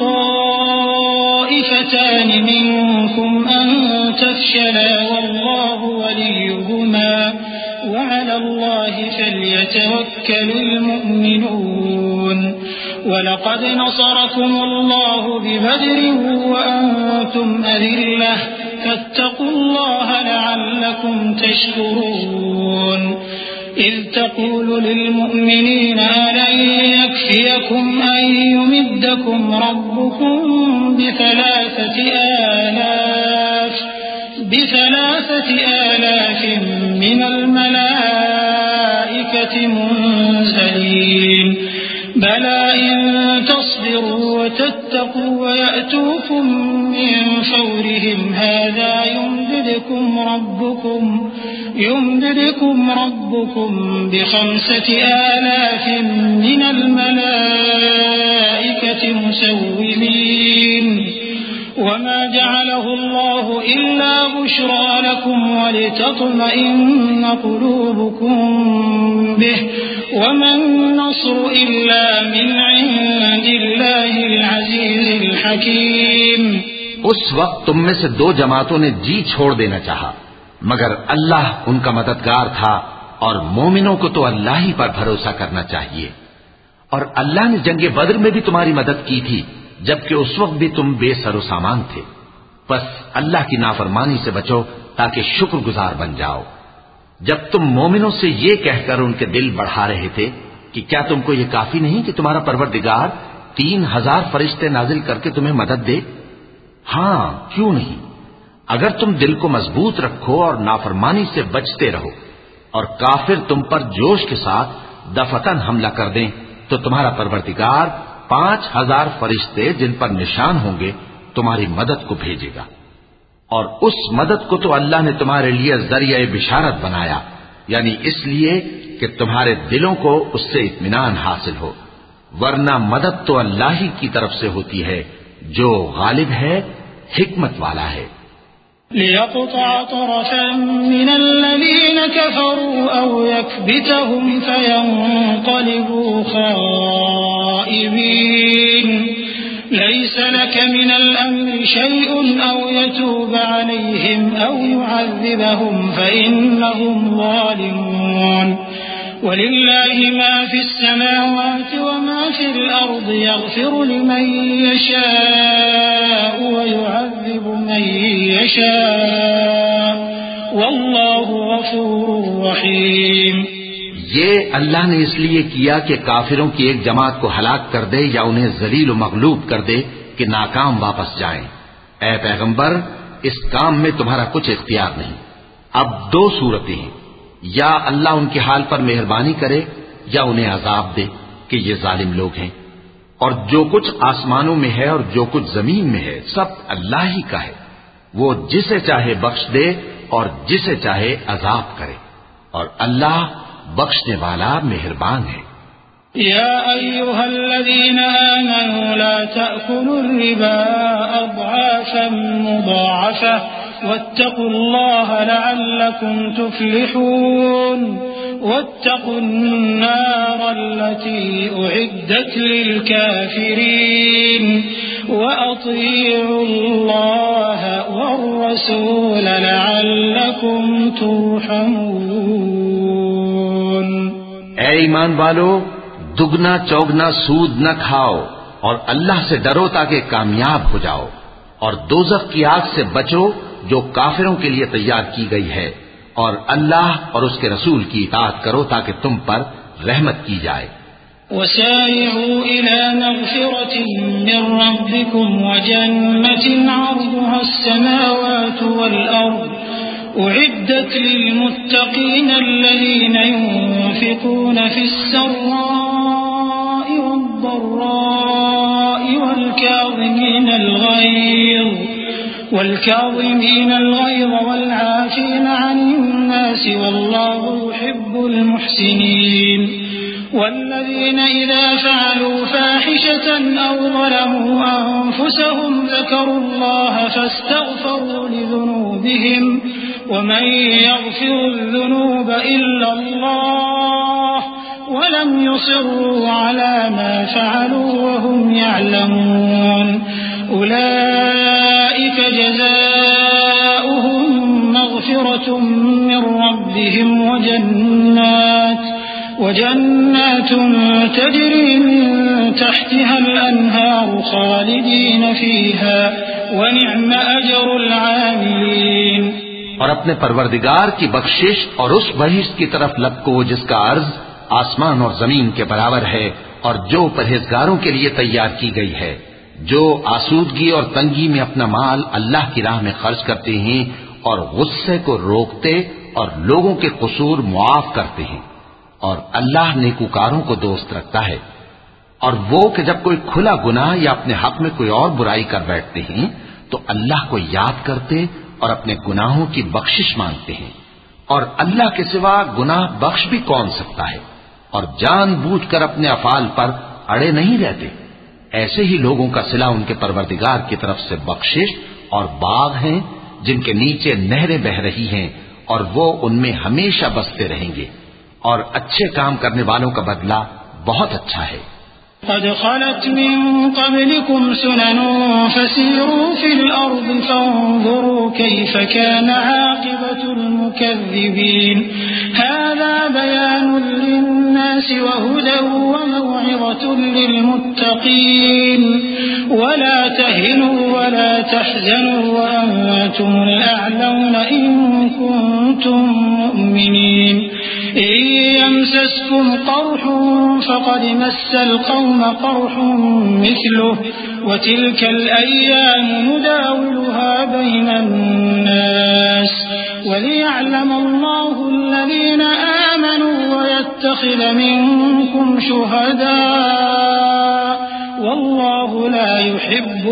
S3: الطائفتان منكم أن تفشلا والله وليهما وعلى الله فليتوكل المؤمنون. وَلَقَدْ نَصَرَكُمُ اللَّهُ بِبَدْرٍ وَأَنْتُمْ أَذِلَّةٌ فَاتَّقُوا اللَّهَ لَعَلَّكُمْ تَشْكُرُونَ إِذْ تَقُولُ لِلْمُؤْمِنِينَ أَلَنْ يَكْفِيَكُمْ أَنْ يُمِدَّكُمْ رَبُّكُمْ بِثَلَاثَةِ آلَافٍ بِثَلَاثَةِ آلَافٍ مِنَ الْمَلَائِكَةِ مُنْزَلِينَ بَلَى إِن تَصْبِرُوا وَتَتَّقُوا وَيَأْتُوكُم مِّن فَوْرِهِمْ هَٰذَا يُمْدِدْكُمْ رَبُّكُمْ يُمْدِدْكُمْ رَبُّكُمْ بِخَمْسَةِ آلَافٍ مِّنَ الْمَلَائِكَةِ مُسَوِّمِينَ وَمَا جَعَلَهُ اللَّهُ إِلَّا بُشْرَىٰ لَكُمْ وَلِتَطْمَئِنَّ قُلُوبُكُم بِهِ وَمَا النَّصْرُ إِلَّا مِنْ عِندِ اللَّهِ الْعَزِيزِ الْحَكِيمِ۔
S2: اس وقت تم میں سے دو جماعتوں نے جی چھوڑ دینا چاہا، مگر اللہ ان کا مددگار تھا، اور مومنوں کو تو اللہ ہی پر بھروسہ کرنا چاہیے۔ اور اللہ نے جنگ بدر میں بھی تمہاری مدد کی تھی، جبکہ اس وقت بھی تم بے سر و سامان تھے۔ بس اللہ کی نافرمانی سے بچو تاکہ شکر گزار بن جاؤ۔ جب تم مومنوں سے یہ کہہ کر ان کے دل بڑھا رہے تھے کہ کیا تم کو یہ کافی نہیں کہ تمہارا پروردگار تین ہزار فرشتے نازل کر کے تمہیں مدد دے؟ ہاں، کیوں نہیں؟ اگر تم دل کو مضبوط رکھو اور نافرمانی سے بچتے رہو اور کافر تم پر جوش کے ساتھ دفتن حملہ کر دیں تو تمہارا پروردگار پانچ ہزار فرشتے جن پر نشان ہوں گے تمہاری مدد کو بھیجے گا، اور اس مدد کو تو اللہ نے تمہارے لیے ذریعہ بشارت بنایا، یعنی اس لیے کہ تمہارے دلوں کو اس سے اطمینان حاصل ہو، ورنہ مدد تو اللہ ہی کی طرف سے ہوتی ہے جو غالب ہے، حکمت والا ہے۔
S3: ليقطع طرفا من الذين كفروا أو يكبتهم فينقلبوا خائبين ليس لك من الأمر شيء أو يتوب عليهم أو يعذبهم فإنهم ظالمون ولله ما في السماوات وما في الأرض يغفر لمن يشاء ويعذب من يشاء والله غفور رحيم۔
S2: یہ اللہ نے اس لیے کیا کہ کافروں کی ایک جماعت کو ہلاک کر دے یا انہیں ذلیل و مغلوب کر دے کہ ناکام واپس جائیں۔ اے پیغمبر، اس کام میں تمہارا کچھ اختیار نہیں۔ اب دو صورتیں ہیں، یا اللہ ان کے حال پر مہربانی کرے یا انہیں عذاب دے کہ یہ ظالم لوگ ہیں، اور جو کچھ آسمانوں میں ہے اور جو کچھ زمین میں ہے سب اللہ ہی کا ہے، وہ جسے چاہے بخش دے اور جسے چاہے عذاب کرے، اور اللہ بخشنے والا مہربان ہے۔
S3: يا أيها الذين آمنوا لا تأكلوا الربا أضعافا مضاعفة واتقوا الله لعلكم تفلحون واتقوا النار التي أعدت للكافرين وأطيعوا الله والرسول لعلكم ترحمون۔
S2: اے ایمان والو، دگنا چوگنا سود نہ کھاؤ اور اللہ سے ڈرو تاکہ کامیاب ہو جاؤ، اور دوزخ کی آگ سے بچو جو کافروں کے لیے تیار کی گئی ہے، اور اللہ اور اس کے رسول کی اطاعت کرو تاکہ تم پر رحمت کی جائے۔
S3: وسارعوا إلى مغفرة من ربكم وجنة عرضها السماوات والأرض أعدت للمتقين الذين ينفقون في السراء والضراء والكاظمين الغيظ والكاظمين الغيظ والعافين عن الناس والله يحب المحسنين والذين إذا فعلوا فاحشة أو ظلموا أنفسهم ذكروا الله فاستغفروا لذنوبهم ومن يغفر الذنوب إلا الله ولم يصروا على ما فعلوا وهم يعلمون أولئك جزاؤهم مغفرة من ربهم وجنات وجنات تجري من تحتها الأنهار خالدين فيها ونعم أجر العاملين۔
S2: اور اپنے پروردگار کی بخشش اور اس بہشت کی طرف لپکو جس کا عرض آسمان اور زمین کے برابر ہے اور جو پرہیزگاروں کے لیے تیار کی گئی ہے، جو آسودگی اور تنگی میں اپنا مال اللہ کی راہ میں خرچ کرتے ہیں اور غصے کو روکتے اور لوگوں کے قصور معاف کرتے ہیں، اور اللہ نیکوکاروں کو دوست رکھتا ہے۔ اور وہ کہ جب کوئی کھلا گناہ یا اپنے حق میں کوئی اور برائی کر بیٹھتے ہیں تو اللہ کو یاد کرتے اور اپنے گناہوں کی بخشش مانگتے ہیں، اور اللہ کے سوا گناہ بخش بھی کون سکتا ہے، اور جان بوجھ کر اپنے افعال پر اڑے نہیں رہتے۔ ایسے ہی لوگوں کا صلہ ان کے پروردگار کی طرف سے بخشش اور باغ ہیں جن کے نیچے نہریں بہ رہی ہیں اور وہ ان میں ہمیشہ بستے رہیں گے، اور اچھے کام کرنے والوں کا بدلہ بہت اچھا ہے۔
S3: قد خلت من قبلكم سنن فسيروا في الأرض فانظروا كيف كان عاقبة المكذبين هذا بيان للناس وهدى وموعظة للمتقين ولا تهنوا ولا تحزنوا وأنتم الأعلون إن كنتم مؤمنين إن يمسسكم قرح فقد مس القوم قرح مثله وتلك الأيام نداولها بين الناس وليعلم الله الذين آمنوا ويتخذ منكم شهداء والله لا يحب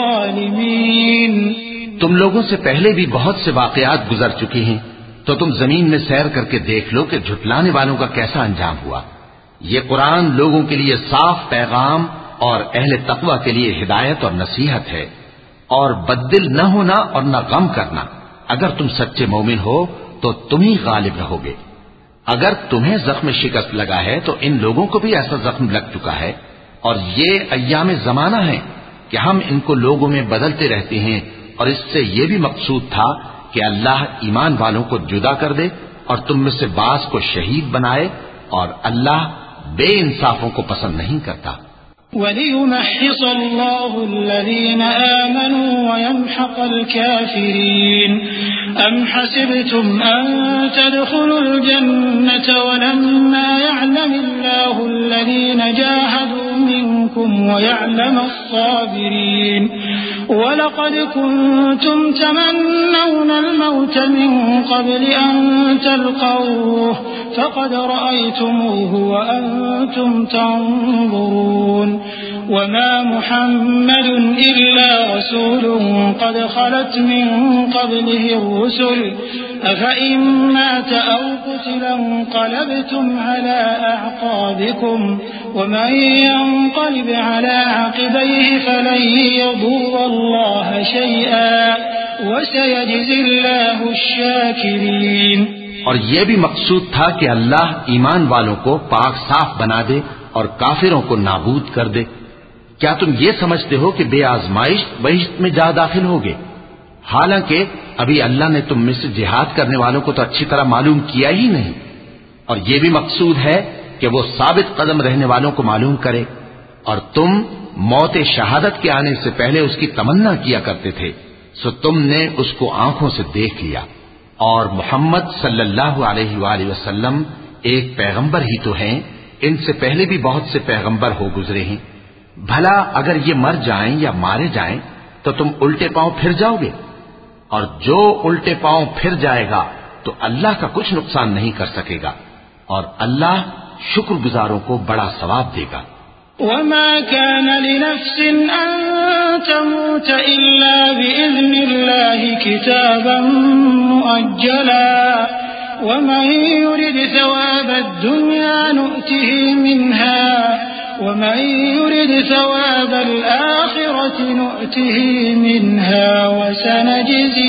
S3: الظالمين۔
S2: تم لوگوں سے پہلے بھی بہت سے واقعات گزر چکے ہیں، تو تم زمین میں سیر کر کے دیکھ لو کہ جھٹلانے والوں کا کیسا انجام ہوا۔ یہ قرآن لوگوں کے لیے صاف پیغام اور اہل تقوی کے لیے ہدایت اور نصیحت ہے، اور بددل نہ ہونا اور نہ غم کرنا۔ اگر تم سچے مومن ہو تو تم ہی غالب رہو گے۔ اگر تمہیں زخم شکست لگا ہے تو ان لوگوں کو بھی ایسا زخم لگ چکا ہے، اور یہ ایام زمانہ ہے کہ ہم ان کو لوگوں میں بدلتے رہتے ہیں، اور اس سے یہ بھی مقصود تھا کہ اللہ ایمان والوں کو جدا کر دے اور تم میں سے بعض کو شہید بنائے، اور اللہ بے انصافوں کو پسند نہیں کرتا۔
S3: وَلِيُمَحِّصَ اللَّهُ الَّذِينَ آمَنُوا وَيَمْحَقَ الْكَافِرِينَ أَمْ حَسِبْتُمْ أَن تَدْخُلُوا الْجَنَّةَ وَلَمَّا يَعْلَمِ اللَّهُ الَّذِينَ جَاهَدُوا مِنكُمْ وَيَعْلَمَ الصَّابِرِينَ وَلَقَدْ كُنتُمْ تَمَنَّوْنَ الْمَوْتَ مِن قَبْلِ أَن تَلْقَوْهُ فَقَدْ رَأَيْتُمُوهُ وَأَنتُمْ تَنظُرُونَ وَمَا مُحَمَّدٌ إِلَّا رَسُولٌ قَدْ خَلَتْ مِن قَبْلِهِ الرُّسُلُ أَفَإِن مَّاتَ أَوْ قُتِلَ انقَلَبْتُمْ عَلَىٰ أَعْقَابِكُمْ وَمَن يَنقَلِبْ عَلَىٰ عَقِبَيْهِ فَلَن يَضُرَّ اللَّهَ شَيْئًا وَسَيَجْزِي اللَّهُ الشَّاكِرِينَ۔
S2: اور یہ بھی مقصود تھا کہ اللہ ایمان والوں کو پاک صاف بنا دے اور کافروں کو نابود کر دے۔ کیا تم یہ سمجھتے ہو کہ بے آزمائش بہشت میں جا داخل ہوگے؟ حالانکہ ابھی اللہ نے تم میں سے جہاد کرنے والوں کو تو اچھی طرح معلوم کیا ہی نہیں، اور یہ بھی مقصود ہے کہ وہ ثابت قدم رہنے والوں کو معلوم کرے، اور تم موت شہادت کے آنے سے پہلے اس کی تمنا کیا کرتے تھے، سو تم نے اس کو آنکھوں سے دیکھ لیا۔ اور محمد صلی اللہ علیہ وآلہ وسلم ایک پیغمبر ہی تو ہیں، ان سے پہلے بھی بہت سے پیغمبر ہو گزرے ہیں۔ بھلا اگر یہ مر جائیں یا مارے جائیں تو تم الٹے پاؤں پھر جاؤ گے؟ اور جو الٹے پاؤں پھر جائے گا تو اللہ کا کچھ نقصان نہیں کر سکے گا، اور اللہ شکر گزاروں کو بڑا ثواب دے گا۔
S3: وما كان لنفس أن تموت إلا بإذن الله كتابا مؤجلا ومن يرد ثواب الدنيا نؤته منها ومن يرد ثواب الآخرة نؤته منها وسنجزي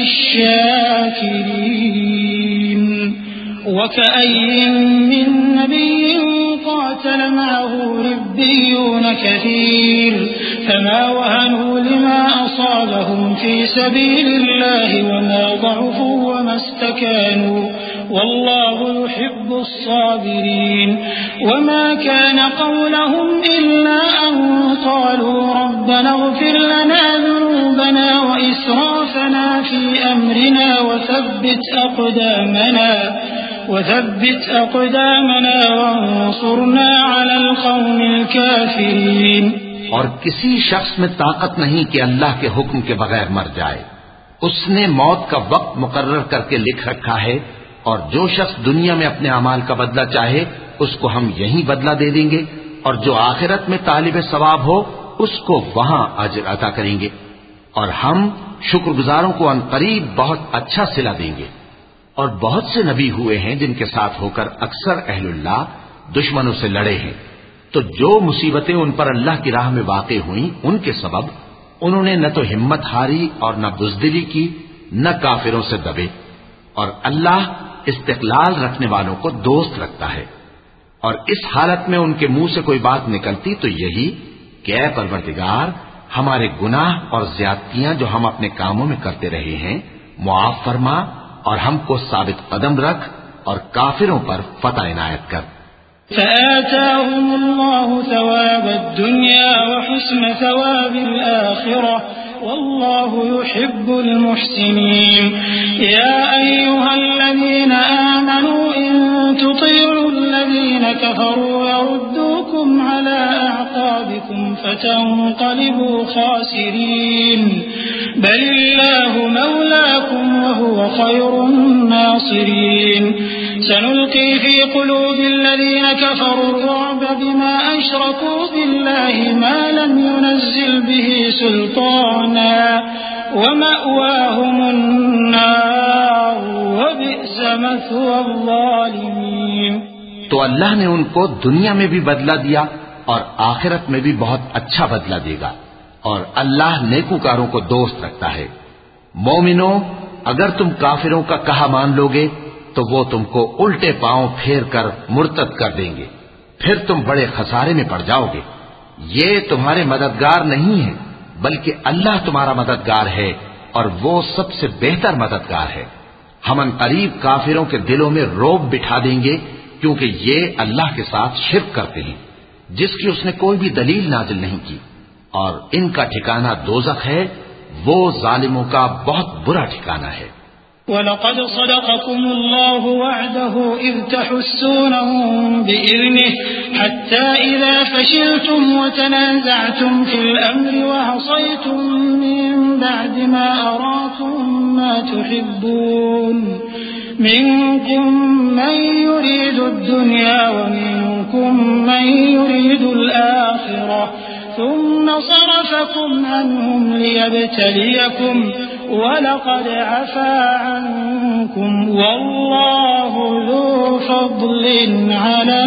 S3: الشاكرين۔ وكأي من نبي قاتل معه ربيون كثير فما وهنوا لما أصابهم أموالهم في سبيل الله وما ضعفوا وما استكانوا والله يحب الصابرين وما كان قولهم إلا أن قالوا ربنا اغفر لنا ذنوبنا وإسرافنا في أمرنا وثبت أقدامنا وثبت أقدامنا وانصرنا على القوم الكافرين.
S2: اور کسی شخص میں طاقت نہیں کہ اللہ کے حکم کے بغیر مر جائے. اس نے موت کا وقت مقرر کر کے لکھ رکھا ہے، اور جو شخص دنیا میں اپنے اعمال کا بدلہ چاہے اس کو ہم یہی بدلہ دے دیں گے، اور جو آخرت میں طالب ثواب ہو اس کو وہاں اجر عطا کریں گے، اور ہم شکر گزاروں کو عنقریب بہت اچھا صلہ دیں گے. اور بہت سے نبی ہوئے ہیں جن کے ساتھ ہو کر اکثر اہل اللہ دشمنوں سے لڑے ہیں، تو جو مصیبتیں ان پر اللہ کی راہ میں واقع ہوئیں ان کے سبب انہوں نے نہ تو ہمت ہاری اور نہ بزدلی کی، نہ کافروں سے دبے. اور اللہ استقلال رکھنے والوں کو دوست رکھتا ہے. اور اس حالت میں ان کے منہ سے کوئی بات نکلتی تو یہی کہ اے پروردگار، ہمارے گناہ اور زیادتیاں جو ہم اپنے کاموں میں کرتے رہے ہیں معاف فرما، اور ہم کو ثابت قدم رکھ اور کافروں پر فتح عنایت کر.
S3: فآتاهم الله ثواب الدنيا وحسن ثواب الآخرة والله يحب المحسنين. يا أيها الذين آمنوا إن تطيعوا الذين كفروا يردوكم على أعقابكم فتنقلبوا خاسرين بل الله مولاكم وهو خير الناصرين. سنلقي في قلوب الذين كفروا الرعب بما أشركوا بالله ما لم ينزل به سلطانا ومأواهم النار وبئس مثوى الظالمين.
S2: تو اللہ نے ان کو دنیا میں بھی بدلہ دیا اور آخرت میں بھی بہت اچھا بدلہ دے گا، اور اللہ نیکوکاروں کو دوست رکھتا ہے. مومنو، اگر تم کافروں کا کہا مان لوگے تو وہ تم کو الٹے پاؤں پھیر کر مرتد کر دیں گے، پھر تم بڑے خسارے میں پڑ جاؤ گے. یہ تمہارے مددگار نہیں ہے بلکہ اللہ تمہارا مددگار ہے، اور وہ سب سے بہتر مددگار ہے. ہم ان قریب کافروں کے دلوں میں روب بٹھا دیں گے کیونکہ یہ اللہ کے ساتھ شرک کرتے ہیں جس کی اس نے کوئی بھی دلیل نازل نہیں کی، اور ان کا ٹھکانہ دوزخ ہے، وہ ظالموں کا بہت برا ٹھکانہ ہے.
S3: وَلَقَدْ صَدَقَكُمُ اللَّهُ وَعْدَهُ إِذْ تَحُسُّونَهُم بِإِذْنِهِ حَتَّى إِذَا فَشِلْتُمْ وَتَنَازَعْتُمْ فِي الْأَمْرِ وَعَصَيْتُم مِّن بَعْدِ مَا أَرَاكُم مَّا تُحِبُّونَ مِنكُم مَّن يُرِيدُ الدُّنْيَا وَمِنكُم مَّن يُرِيدُ الْآخِرَةَ ثم صرفكم عنهم ليبتليكم ولقد عفا عنكم والله ذو فضل على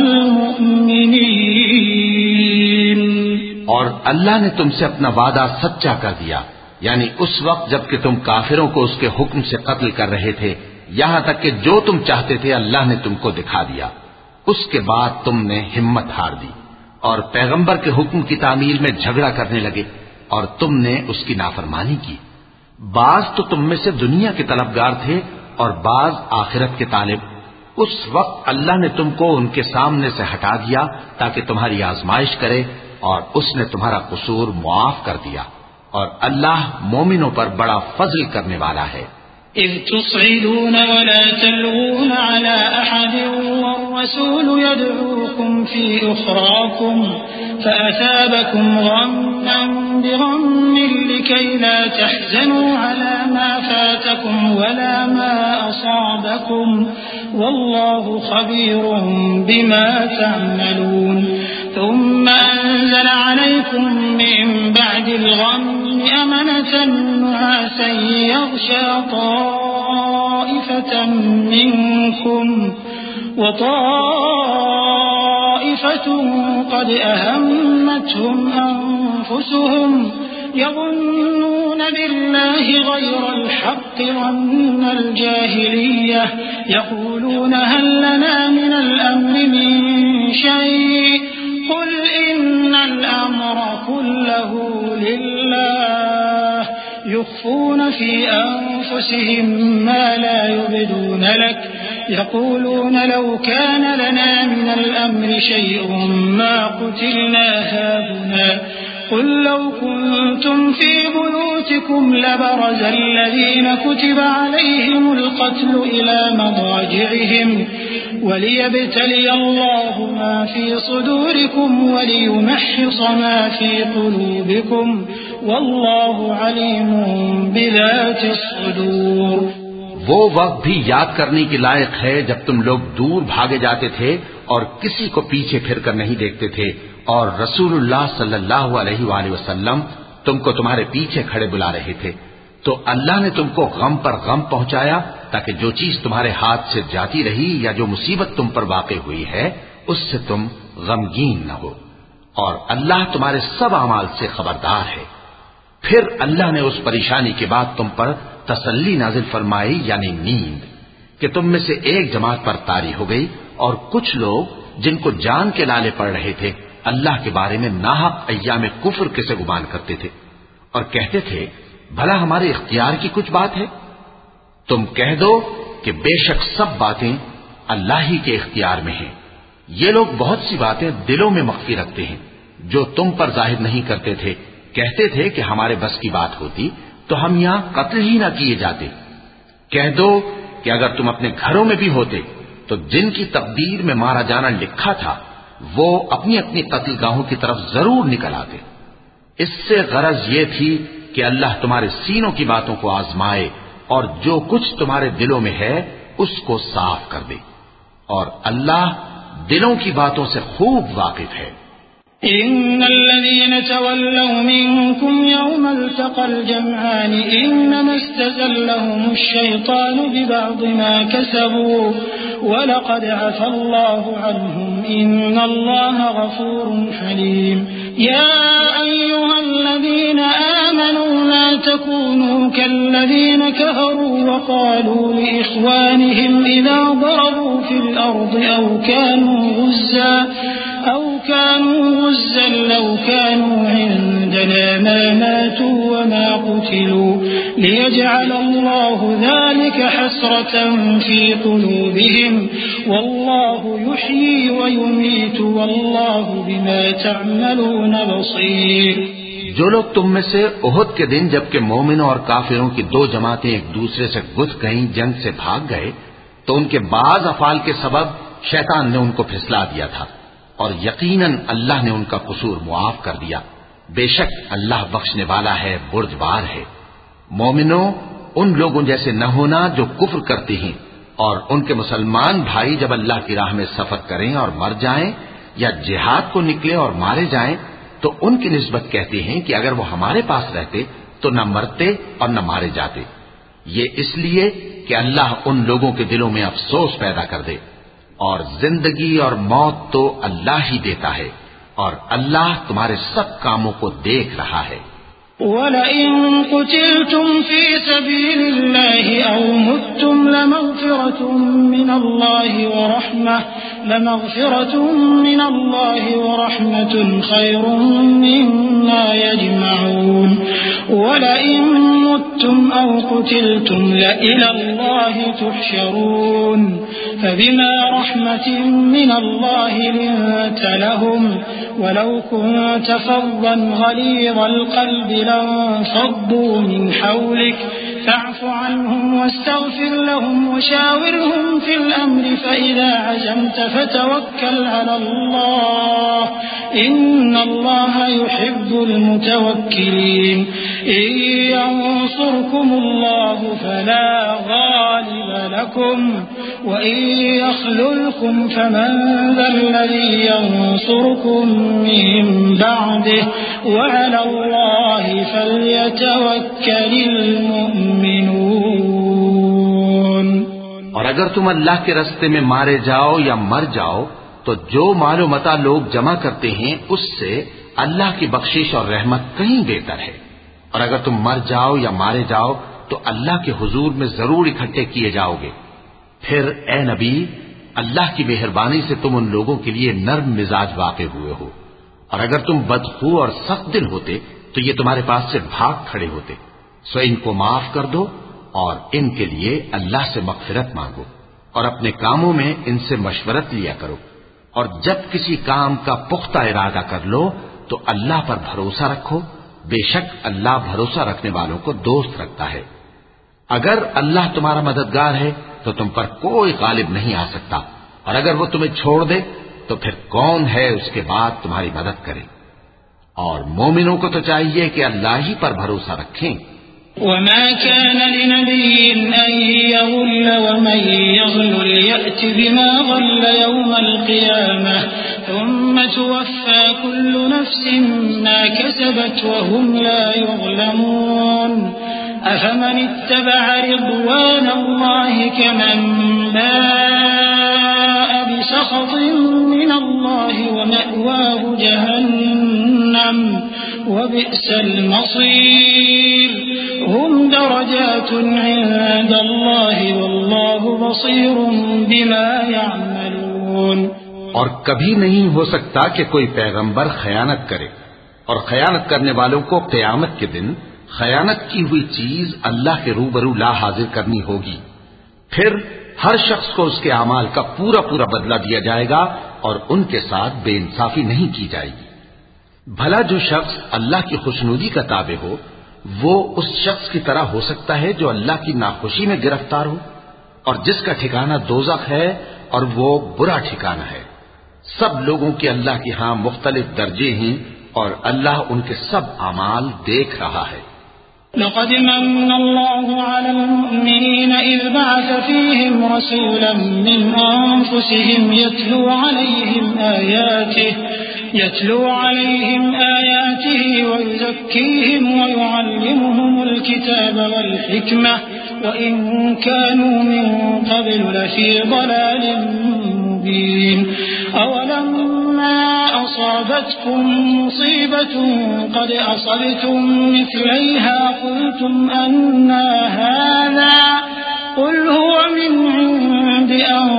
S3: المؤمنين.
S2: اور اللہ نے تم سے اپنا وعدہ سچا کر دیا، یعنی اس وقت جب کہ تم کافروں کو اس کے حکم سے قتل کر رہے تھے، یہاں تک کہ جو تم چاہتے تھے اللہ نے تم کو دکھا دیا. اس کے بعد تم نے ہمت ہار دی اور پیغمبر کے حکم کی تعمیل میں جھگڑا کرنے لگے، اور تم نے اس کی نافرمانی کی. بعض تو تم میں سے دنیا کے طلبگار تھے اور بعض آخرت کے طالب. اس وقت اللہ نے تم کو ان کے سامنے سے ہٹا دیا تاکہ تمہاری آزمائش کرے، اور اس نے تمہارا قصور معاف کر دیا، اور اللہ مومنوں پر بڑا فضل کرنے والا ہے.
S3: إذ تصعدون ولا تلوون على أحد والرسول يدعوكم في أخراكم فأثابكم غما بغم لكي لا تحزنوا على ما فاتكم ولا ما أصابكم والله خبير بما تعملون. ثم أنزل عليكم من بعد الغم أمنة نعاسا يغشى طائفة منكم وطائفة قد أهمتهم أنفسهم يظنون بالله غير الحق ظن الجاهلية يقولون هل لنا من الأمر من شيء قل إن الأمر كله لله يخفون في أنفسهم ما لا يبدون لك يقولون لو كان لنا من الأمر شيء ما قتلنا هاهنا قل لو كنتم في بيوتكم لبرز الذين كتب عليهم القتل إلى مضاجعهم وليبتلي الله ما في صدوركم وليمحص ما في قلوبكم والله عليم بذات الصدور.
S2: وہ وقت بھی یاد کرنے کے لائق ہے جب تم لوگ دور بھاگے جاتے تھے اور کسی کو پیچھے پھر کر نہیں دیکھتے تھے اور رسول اللہ صلی اللہ علیہ وآلہ وسلم تم کو تمہارے پیچھے کھڑے بلا رہے تھے تو اللہ نے تم کو غم پر غم پہنچایا تاکہ جو چیز تمہارے ہاتھ سے جاتی رہی یا جو مصیبت تم پر واقع ہوئی ہے اس سے تم غمگین نہ ہو اور اللہ تمہارے سب اعمال سے خبردار ہے. پھر اللہ نے اس پریشانی کے بعد تم پر تسلی نازل فرمائی یعنی نیند کہ تم میں سے ایک جماعت پر طاری ہو گئی اور کچھ لوگ جن کو جان کے لالے پڑ رہے تھے اللہ کے بارے میں ناحق ایام کفر کے سے گمان کرتے تھے اور کہتے تھے بھلا ہمارے اختیار کی کچھ بات ہے. تم کہہ دو کہ بے شک سب باتیں اللہ ہی کے اختیار میں ہیں. یہ لوگ بہت سی باتیں دلوں میں مخفی رکھتے ہیں جو تم پر ظاہر نہیں کرتے تھے. کہتے تھے کہ ہمارے بس کی بات ہوتی تو ہم یہاں قتل ہی نہ کیے جاتے. کہہ دو کہ اگر تم اپنے گھروں میں بھی ہوتے تو جن کی تقدیر میں مارا جانا لکھا تھا وہ اپنی اپنی قتل گاہوں کی طرف ضرور نکل آتے. اس سے غرض یہ تھی کہ اللہ تمہارے سینوں کی باتوں کو آزمائے اور جو کچھ تمہارے دلوں میں ہے اس کو صاف کر دے اور اللہ دلوں کی باتوں سے خوب واقف ہے.
S3: إن الذين تولوا منكم يوم التقى الجمعان إنما استزلهم الشيطان ببعض ما كسبوا ولقد عفى الله عنهم إن الله غفور حليم. يا أيها الذين آمنوا لا تكونوا كالذين كفروا وقالوا لإخوانهم إذا ضربوا في الأرض أو كانوا غزا أو كانوا غزا لو كانوا عندنا ما ماتوا وما قتلوا ليجعل الله ذلك حسرة في قلوبهم والله يحيي ويميت والله بما تعملون بصير.
S2: جو لوگ تم میں سے احد کے دن جبکہ مومنوں اور کافروں کی دو جماعتیں ایک دوسرے سے گھس گئیں جنگ سے بھاگ گئے تو ان کے بعض افعال کے سبب شیطان نے ان کو پھسلا دیا تھا اور یقیناً اللہ نے ان کا قصور معاف کر دیا. بے شک اللہ بخشنے والا ہے بردبار ہے. مومنوں ان لوگوں جیسے نہ ہونا جو کفر کرتے ہیں اور ان کے مسلمان بھائی جب اللہ کی راہ میں سفر کریں اور مر جائیں یا جہاد کو نکلے اور مارے جائیں تو ان کی نسبت کہتے ہیں کہ اگر وہ ہمارے پاس رہتے تو نہ مرتے اور نہ مارے جاتے. یہ اس لیے کہ اللہ ان لوگوں کے دلوں میں افسوس پیدا کر دے اور زندگی اور موت تو اللہ ہی دیتا ہے اور اللہ تمہارے سب کاموں کو دیکھ رہا ہے.
S3: وَلَئِن قُتِلْتُمْ فِي سَبِيلِ اللَّهِ أَوْ مُتُّمْ لَمَغْفِرَةٌ مِّنَ اللَّهِ وَرَحْمَةٌ لَمَغْفِرَةٌ مِّنَ اللَّهِ وَرَحْمَةٌ خَيْرٌ مِّمَّا يَجْمَعُونَ. وَلَئِن مُتُّمْ أَوْ قُتِلْتُمْ لَإِلَى اللَّهِ تُحْشَرُونَ. فبما رحمة من الله لنت لهم ولو كنت فظا غليظ القلب لانفضوا من حولك فاعف عنهم واستغفر لهم وشاورهم في الأمر فإذا عزمت فتوكل على الله إن الله يحب المتوكلين. إن ينصركم الله فلا غالب لكم وإن يخذلكم فمن ذا الذي ينصركم من بعده وعلى الله فليتوكل المؤمنون.
S2: اور اگر تم اللہ کے راستے میں مارے جاؤ یا مر جاؤ تو جو مال و متاع لوگ جمع کرتے ہیں اس سے اللہ کی بخشش اور رحمت کہیں بہتر ہے. اور اگر تم مر جاؤ یا مارے جاؤ تو اللہ کے حضور میں ضرور اکٹھے کیے جاؤ گے. پھر اے نبی اللہ کی مہربانی سے تم ان لوگوں کے لیے نرم مزاج واقع ہوئے ہو اور اگر تم بدخو اور سخت دل ہوتے تو یہ تمہارے پاس سے بھاگ کھڑے ہوتے. سو ان کو معاف کر دو اور ان کے لیے اللہ سے مغفرت مانگو اور اپنے کاموں میں ان سے مشورت لیا کرو، اور جب کسی کام کا پختہ ارادہ کر لو تو اللہ پر بھروسہ رکھو، بے شک اللہ بھروسہ رکھنے والوں کو دوست رکھتا ہے۔ اگر اللہ تمہارا مددگار ہے تو تم پر کوئی غالب نہیں آ سکتا، اور اگر وہ تمہیں چھوڑ دے تو پھر کون ہے اس کے بعد تمہاری مدد کرے۔ اور مومنوں کو تو چاہیے کہ اللہ ہی پر بھروسہ رکھیں۔
S3: وما كان لنبي أن يغل ومن يغل يأت بما غل يوم القيامة ثم توفى كل نفس ما كسبت وهم لا يظلمون أفمن اتبع رضوان الله كمن باء بسخط من الله ومأواه جهنم وبئس المصير هم درجات عند الله والله بصير بما يعملون۔
S2: اور کبھی نہیں ہو سکتا کہ کوئی پیغمبر خیانت کرے، اور خیانت کرنے والوں کو قیامت کے دن خیانت کی ہوئی چیز اللہ کے روبرو لا حاضر کرنی ہوگی، پھر ہر شخص کو اس کے اعمال کا پورا پورا بدلہ دیا جائے گا اور ان کے ساتھ بے انصافی نہیں کی جائے گی۔ بھلا جو شخص اللہ کی خوشنودی کا تابع ہو وہ اس شخص کی طرح ہو سکتا ہے جو اللہ کی ناخوشی میں گرفتار ہو، اور جس کا ٹھکانہ دوزخ ہے اور وہ برا ٹھکانہ ہے۔ سب لوگوں کے اللہ کے ہاں مختلف درجے ہیں اور اللہ ان کے سب اعمال دیکھ رہا ہے۔
S3: لقد من الله على المؤمنين إذ بعث فيهم رسولا من أنفسهم يتلو عليهم آياته يتلو عليهم آياته ويزكيهم ويعلمهم الكتاب والحكمة وإن كانوا من قبل لفي ضلال مبين أولما أصابتكم مصيبة قد أصبتم مثليها قلتم أنى هذا قل هو من عند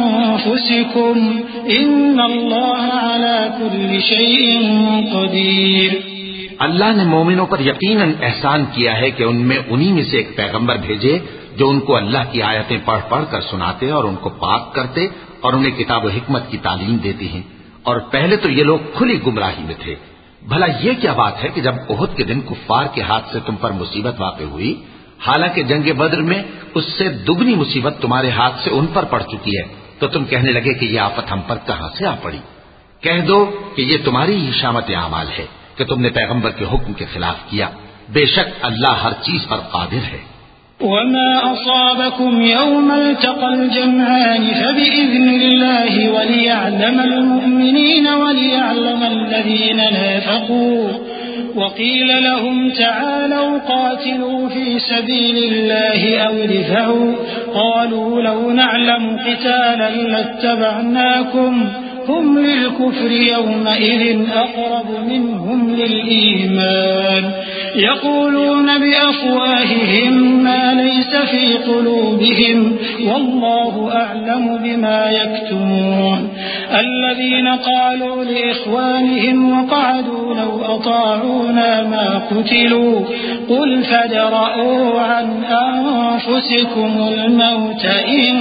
S3: أنفسكم إن الله على كل شيء قدير۔
S2: اللہ نے مومنوں پر یقیناً احسان کیا ہے کہ ان میں انہی میں سے ایک پیغمبر بھیجے جو ان کو اللہ کی آیتیں پڑھ پڑھ کر سناتے اور ان کو پاک کرتے اور انہیں کتاب و حکمت کی تعلیم دیتے ہیں، اور پہلے تو یہ لوگ کھلی گمراہی میں تھے۔ بھلا یہ کیا بات ہے کہ جب احد کے دن کفار کے ہاتھ سے تم پر مصیبت واقع ہوئی، حالانکہ جنگ بدر میں اس سے دگنی مصیبت تمہارے ہاتھ سے ان پر پڑ چکی ہے، تو تم کہنے لگے کہ یہ آفت ہم پر کہاں سے آ پڑی؟ کہہ دو کہ یہ تمہاری ہی شامت اعمال ہے کہ تم نے پیغمبر کے حکم کے خلاف کیا، بے شک اللہ ہر چیز پر قادر ہے۔
S3: وما أصابكم يوم التقى الجمعان فبإذن الله وليعلم المؤمنين وليعلم الذين نافقوا وقيل لهم تعالوا قاتلوا في سبيل الله أو ادفعوا قالوا لو نعلم قتالا لاتبعناكم هم للكفر يومئذ أقرب منهم للإيمان يقولون بأفواههم ما ليس في قلوبهم والله أعلم بما يكتمون الذين قالوا لإخوانهم وقعدوا لو أطاعونا ما قتلوا قل فادرءوا عن أنفسكم الموت إن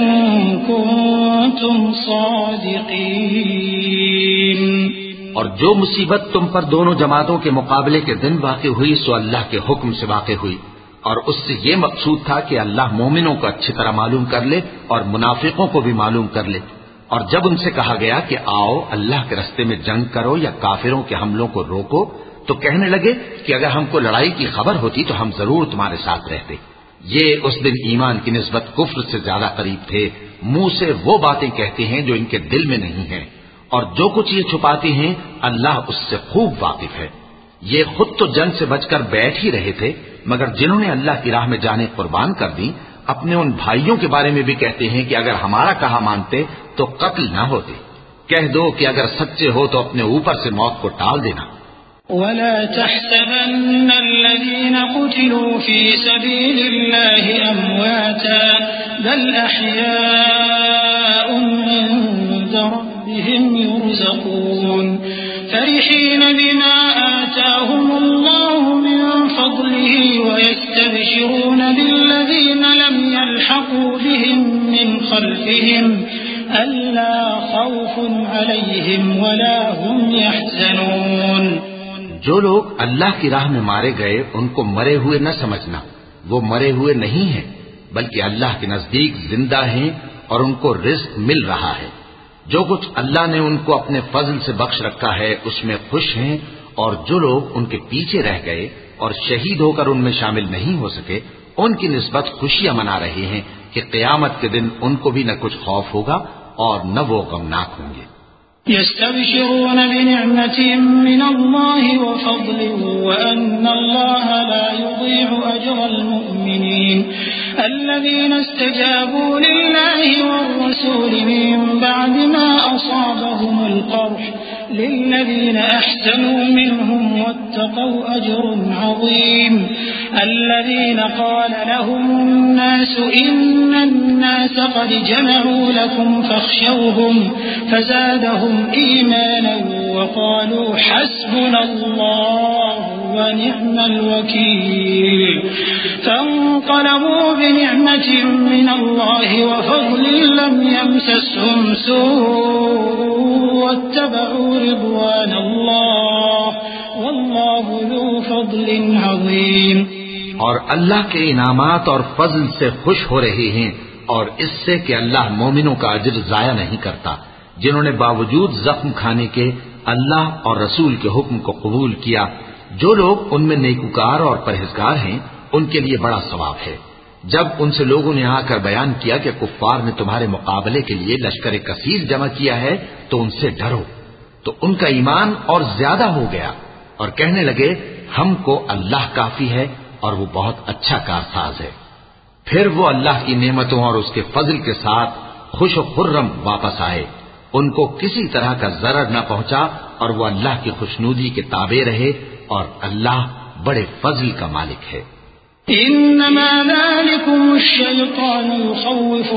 S3: كنتم صادقين۔
S2: اور جو مصیبت تم پر دونوں جماعتوں کے مقابلے کے دن واقع ہوئی سو اللہ کے حکم سے واقع ہوئی، اور اس سے یہ مقصود تھا کہ اللہ مومنوں کو اچھی طرح معلوم کر لے اور منافقوں کو بھی معلوم کر لے۔ اور جب ان سے کہا گیا کہ آؤ اللہ کے رستے میں جنگ کرو یا کافروں کے حملوں کو روکو، تو کہنے لگے کہ اگر ہم کو لڑائی کی خبر ہوتی تو ہم ضرور تمہارے ساتھ رہتے۔ یہ اس دن ایمان کی نسبت کفر سے زیادہ قریب تھے، منہ سے وہ باتیں کہتے ہیں جو ان کے دل میں نہیں ہیں، اور جو کچھ یہ چھپاتے ہیں اللہ اس سے خوب واقف ہے۔ یہ خود تو جنگ سے بچ کر بیٹھ ہی رہے تھے، مگر جنہوں نے اللہ کی راہ میں جانیں قربان کر دی اپنے ان بھائیوں کے بارے میں بھی کہتے ہیں کہ اگر ہمارا کہا مانتے تو قتل نہ ہوتے۔ کہہ دو کہ اگر سچے ہو تو اپنے اوپر سے موت کو ٹال دینا۔
S3: ولا تحسبن الذين قتلوا في سبيل الله أمواتا بل أحياء عند ربهم يرزقون فرحين بما آتاهم الله من فضله ويستبشرون بالذين لم يلحقوا بهم من خلفهم ألا خوف عليهم ولا هم يحزنون.
S2: جو لوگ اللہ کی راہ میں مارے گئے ان کو مرے ہوئے نہ سمجھنا، وہ مرے ہوئے نہیں ہیں بلکہ اللہ کے نزدیک زندہ ہیں اور ان کو رزق مل رہا ہے. جو کچھ اللہ نے ان کو اپنے فضل سے بخش رکھا ہے اس میں خوش ہیں، اور جو لوگ ان کے پیچھے رہ گئے اور شہید ہو کر ان میں شامل نہیں ہو سکے ان کی نسبت خوشیاں منا رہے ہیں کہ قیامت کے دن ان کو بھی نہ کچھ خوف ہوگا اور نہ وہ غمناک ہوں گے.
S3: يستبشرون بنعمة من الله وفضل وأن الله لا يضيع أجر المؤمنين الذين استجابوا لله والرسول من بعد ما أصابهم القرح للذين أحسنوا منهم واتقوا أجر عظيم. الذين قال لهم الناس إن الناس قد جمعوا لكم فاخشوهم فزادهم إيمانا وقالوا حسبنا الله ونعم الوكيل. فانقلبوا بنعمة من الله وفضل لم يمسسهم سوء واتبعوا رضوان الله والله ذو فضل عظيم.
S2: اور اللہ کے انعامات اور فضل سے خوش ہو رہے ہیں اور اس سے کہ اللہ مومنوں کا اجر ضائع نہیں کرتا جنہوں نے باوجود زخم کھانے کے اللہ اور رسول کے حکم کو قبول کیا. جو لوگ ان میں نیکوکار اور پرہیزگار ہیں ان کے لیے بڑا ثواب ہے. جب ان سے لوگوں نے آ کر بیان کیا کہ کفار نے تمہارے مقابلے کے لیے لشکر کثیر جمع کیا ہے تو ان سے ڈرو، تو ان کا ایمان اور زیادہ ہو گیا اور کہنے لگے ہم کو اللہ کافی ہے اور وہ بہت اچھا کارساز ہے. پھر وہ اللہ کی نعمتوں اور اس کے فضل کے ساتھ خوش و خرم واپس آئے. ان کو کسی طرح کا ضرر نہ پہنچا اور وہ اللہ کی خوشنودی کے تابع رہے اور اللہ بڑے فضل کا مالک ہے.
S3: انما ذلكم الشيطان يخوف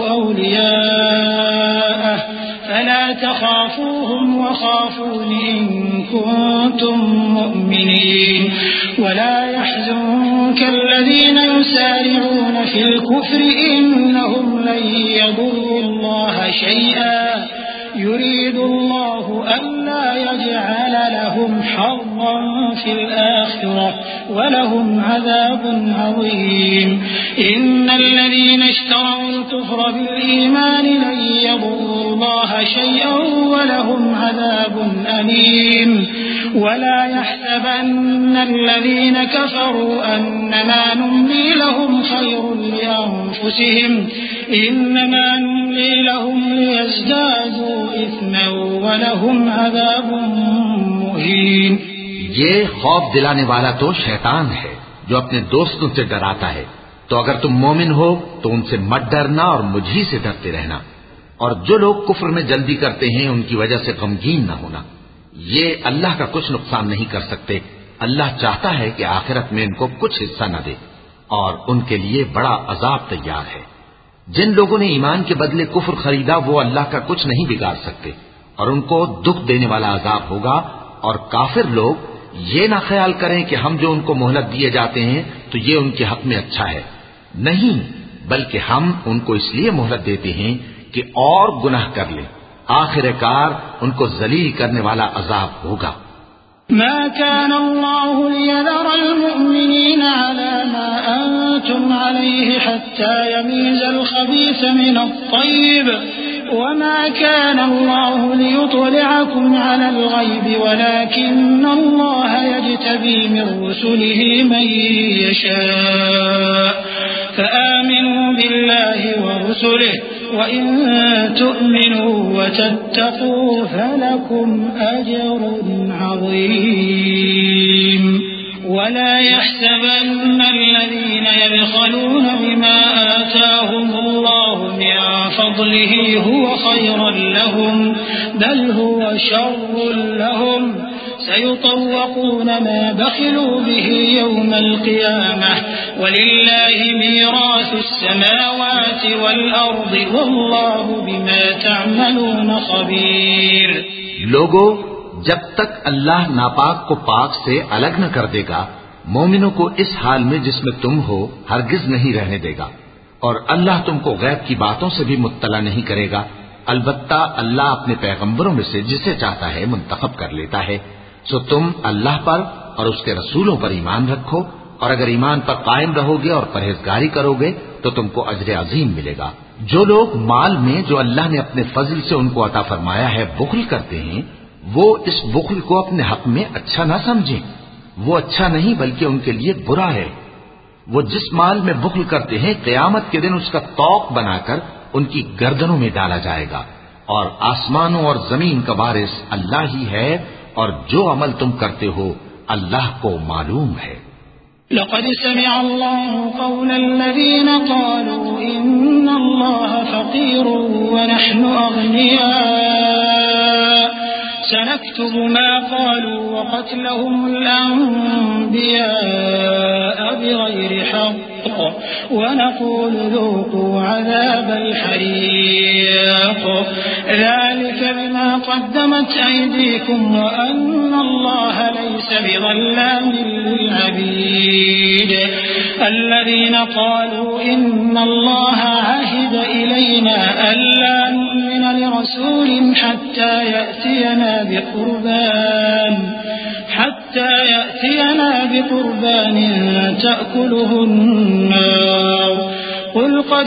S3: اولياءه فلا تخافوهم وخافون ان كنتم مؤمنين ولا يحزنك الذين يسارعون في الكفر انهم لن يضروا الله شيئا يريد الله ألا يجعل لهم حظا في الآخرة ولهم عذاب عظيم. إن الذين اشتروا الكفر بالإيمان لن يضروا الله شيئا ولهم عذاب أليم. ولا يحسبن الذين كفروا أنما نملي لهم خير لأنفسهم إنما نملي لهم ليزدادوا إثما ولهم عذاب مهين.
S2: یہ خوف دلانے والا تو شیطان ہے جو اپنے دوستوں سے ڈراتا ہے. تو اگر تم مومن ہو تو ان سے مت ڈرنا اور مجھی سے ڈرتے رہنا. اور جو لوگ کفر میں جلدی کرتے ہیں ان کی وجہ سے غمگین نہ ہونا. یہ اللہ کا کچھ نقصان نہیں کر سکتے. اللہ چاہتا ہے کہ آخرت میں ان کو کچھ حصہ نہ دے اور ان کے لیے بڑا عذاب تیار ہے. جن لوگوں نے ایمان کے بدلے کفر خریدا وہ اللہ کا کچھ نہیں بگاڑ سکتے اور ان کو دکھ دینے والا عذاب ہوگا. اور کافر لوگ یہ نہ خیال کریں کہ ہم جو ان کو مہلت دیے جاتے ہیں تو یہ ان کے حق میں اچھا ہے. نہیں، بلکہ ہم ان کو اس لیے مہلت دیتے ہیں کہ اور گناہ کر لیں. آخر کار ان کو ذلیل کرنے والا عذاب ہوگا.
S3: ما كان الله ليذر المؤمنين على ما أنتم عليه حتى يميز الخبيث من الطيب وما كان الله ليطلعكم على الغيب ولكن الله يجتبي من رسله من يشاء فآمنوا بالله ورسله وإن تؤمنوا وتتقوا فلكم أجر عظيم. ولا يحسبن الذين يبخلون بما آتاهم الله من فضله هو خيرا لهم بل هو شر لهم سيطوقون ما بخلوا به يوم القيامة ولله ميراث السماوات والأرض والله بما تعملون خبير.
S2: لوگو جب تک اللہ ناپاک کو پاک سے الگ نہ کر دے گا مومنوں کو اس حال میں جس میں تم ہو ہرگز نہیں رہنے دے گا، اور اللہ تم کو غیب کی باتوں سے بھی مطلع نہیں کرے گا، البتہ اللہ اپنے پیغمبروں میں سے جسے چاہتا ہے منتخب کر لیتا ہے۔ سو تم اللہ پر اور اس کے رسولوں پر ایمان رکھو، اور اگر ایمان پر قائم رہو گے اور پرہیزگاری کرو گے تو تم کو اجر عظیم ملے گا۔ جو لوگ مال میں جو اللہ نے اپنے فضل سے ان کو عطا فرمایا ہے بخل کرتے ہیں، وہ اس بخل کو اپنے حق میں اچھا نہ سمجھیں، وہ اچھا نہیں بلکہ ان کے لیے برا ہے۔ وہ جس مال میں بخل کرتے ہیں قیامت کے دن اس کا طوق بنا کر ان کی گردنوں میں ڈالا جائے گا، اور آسمانوں اور زمین کا وارث اللہ ہی ہے، اور جو عمل تم کرتے ہو اللہ کو معلوم ہے۔
S3: لقد سمع الله قول الذين قالوا إن الله فقير ونحن أغنياء سنكتب ما قالوا وقتلهم الأنبياء بغير حق ونقول ذوقوا عذاب الحريق ذلك بما قدمت أيديكم وأن الله ليس بظلام للعبيد الذين قالوا إن الله عهد إلينا ألا نؤمن لرسول حتى يأتينا بقربان حتى يأتينا بقربان تأكله النار قل قد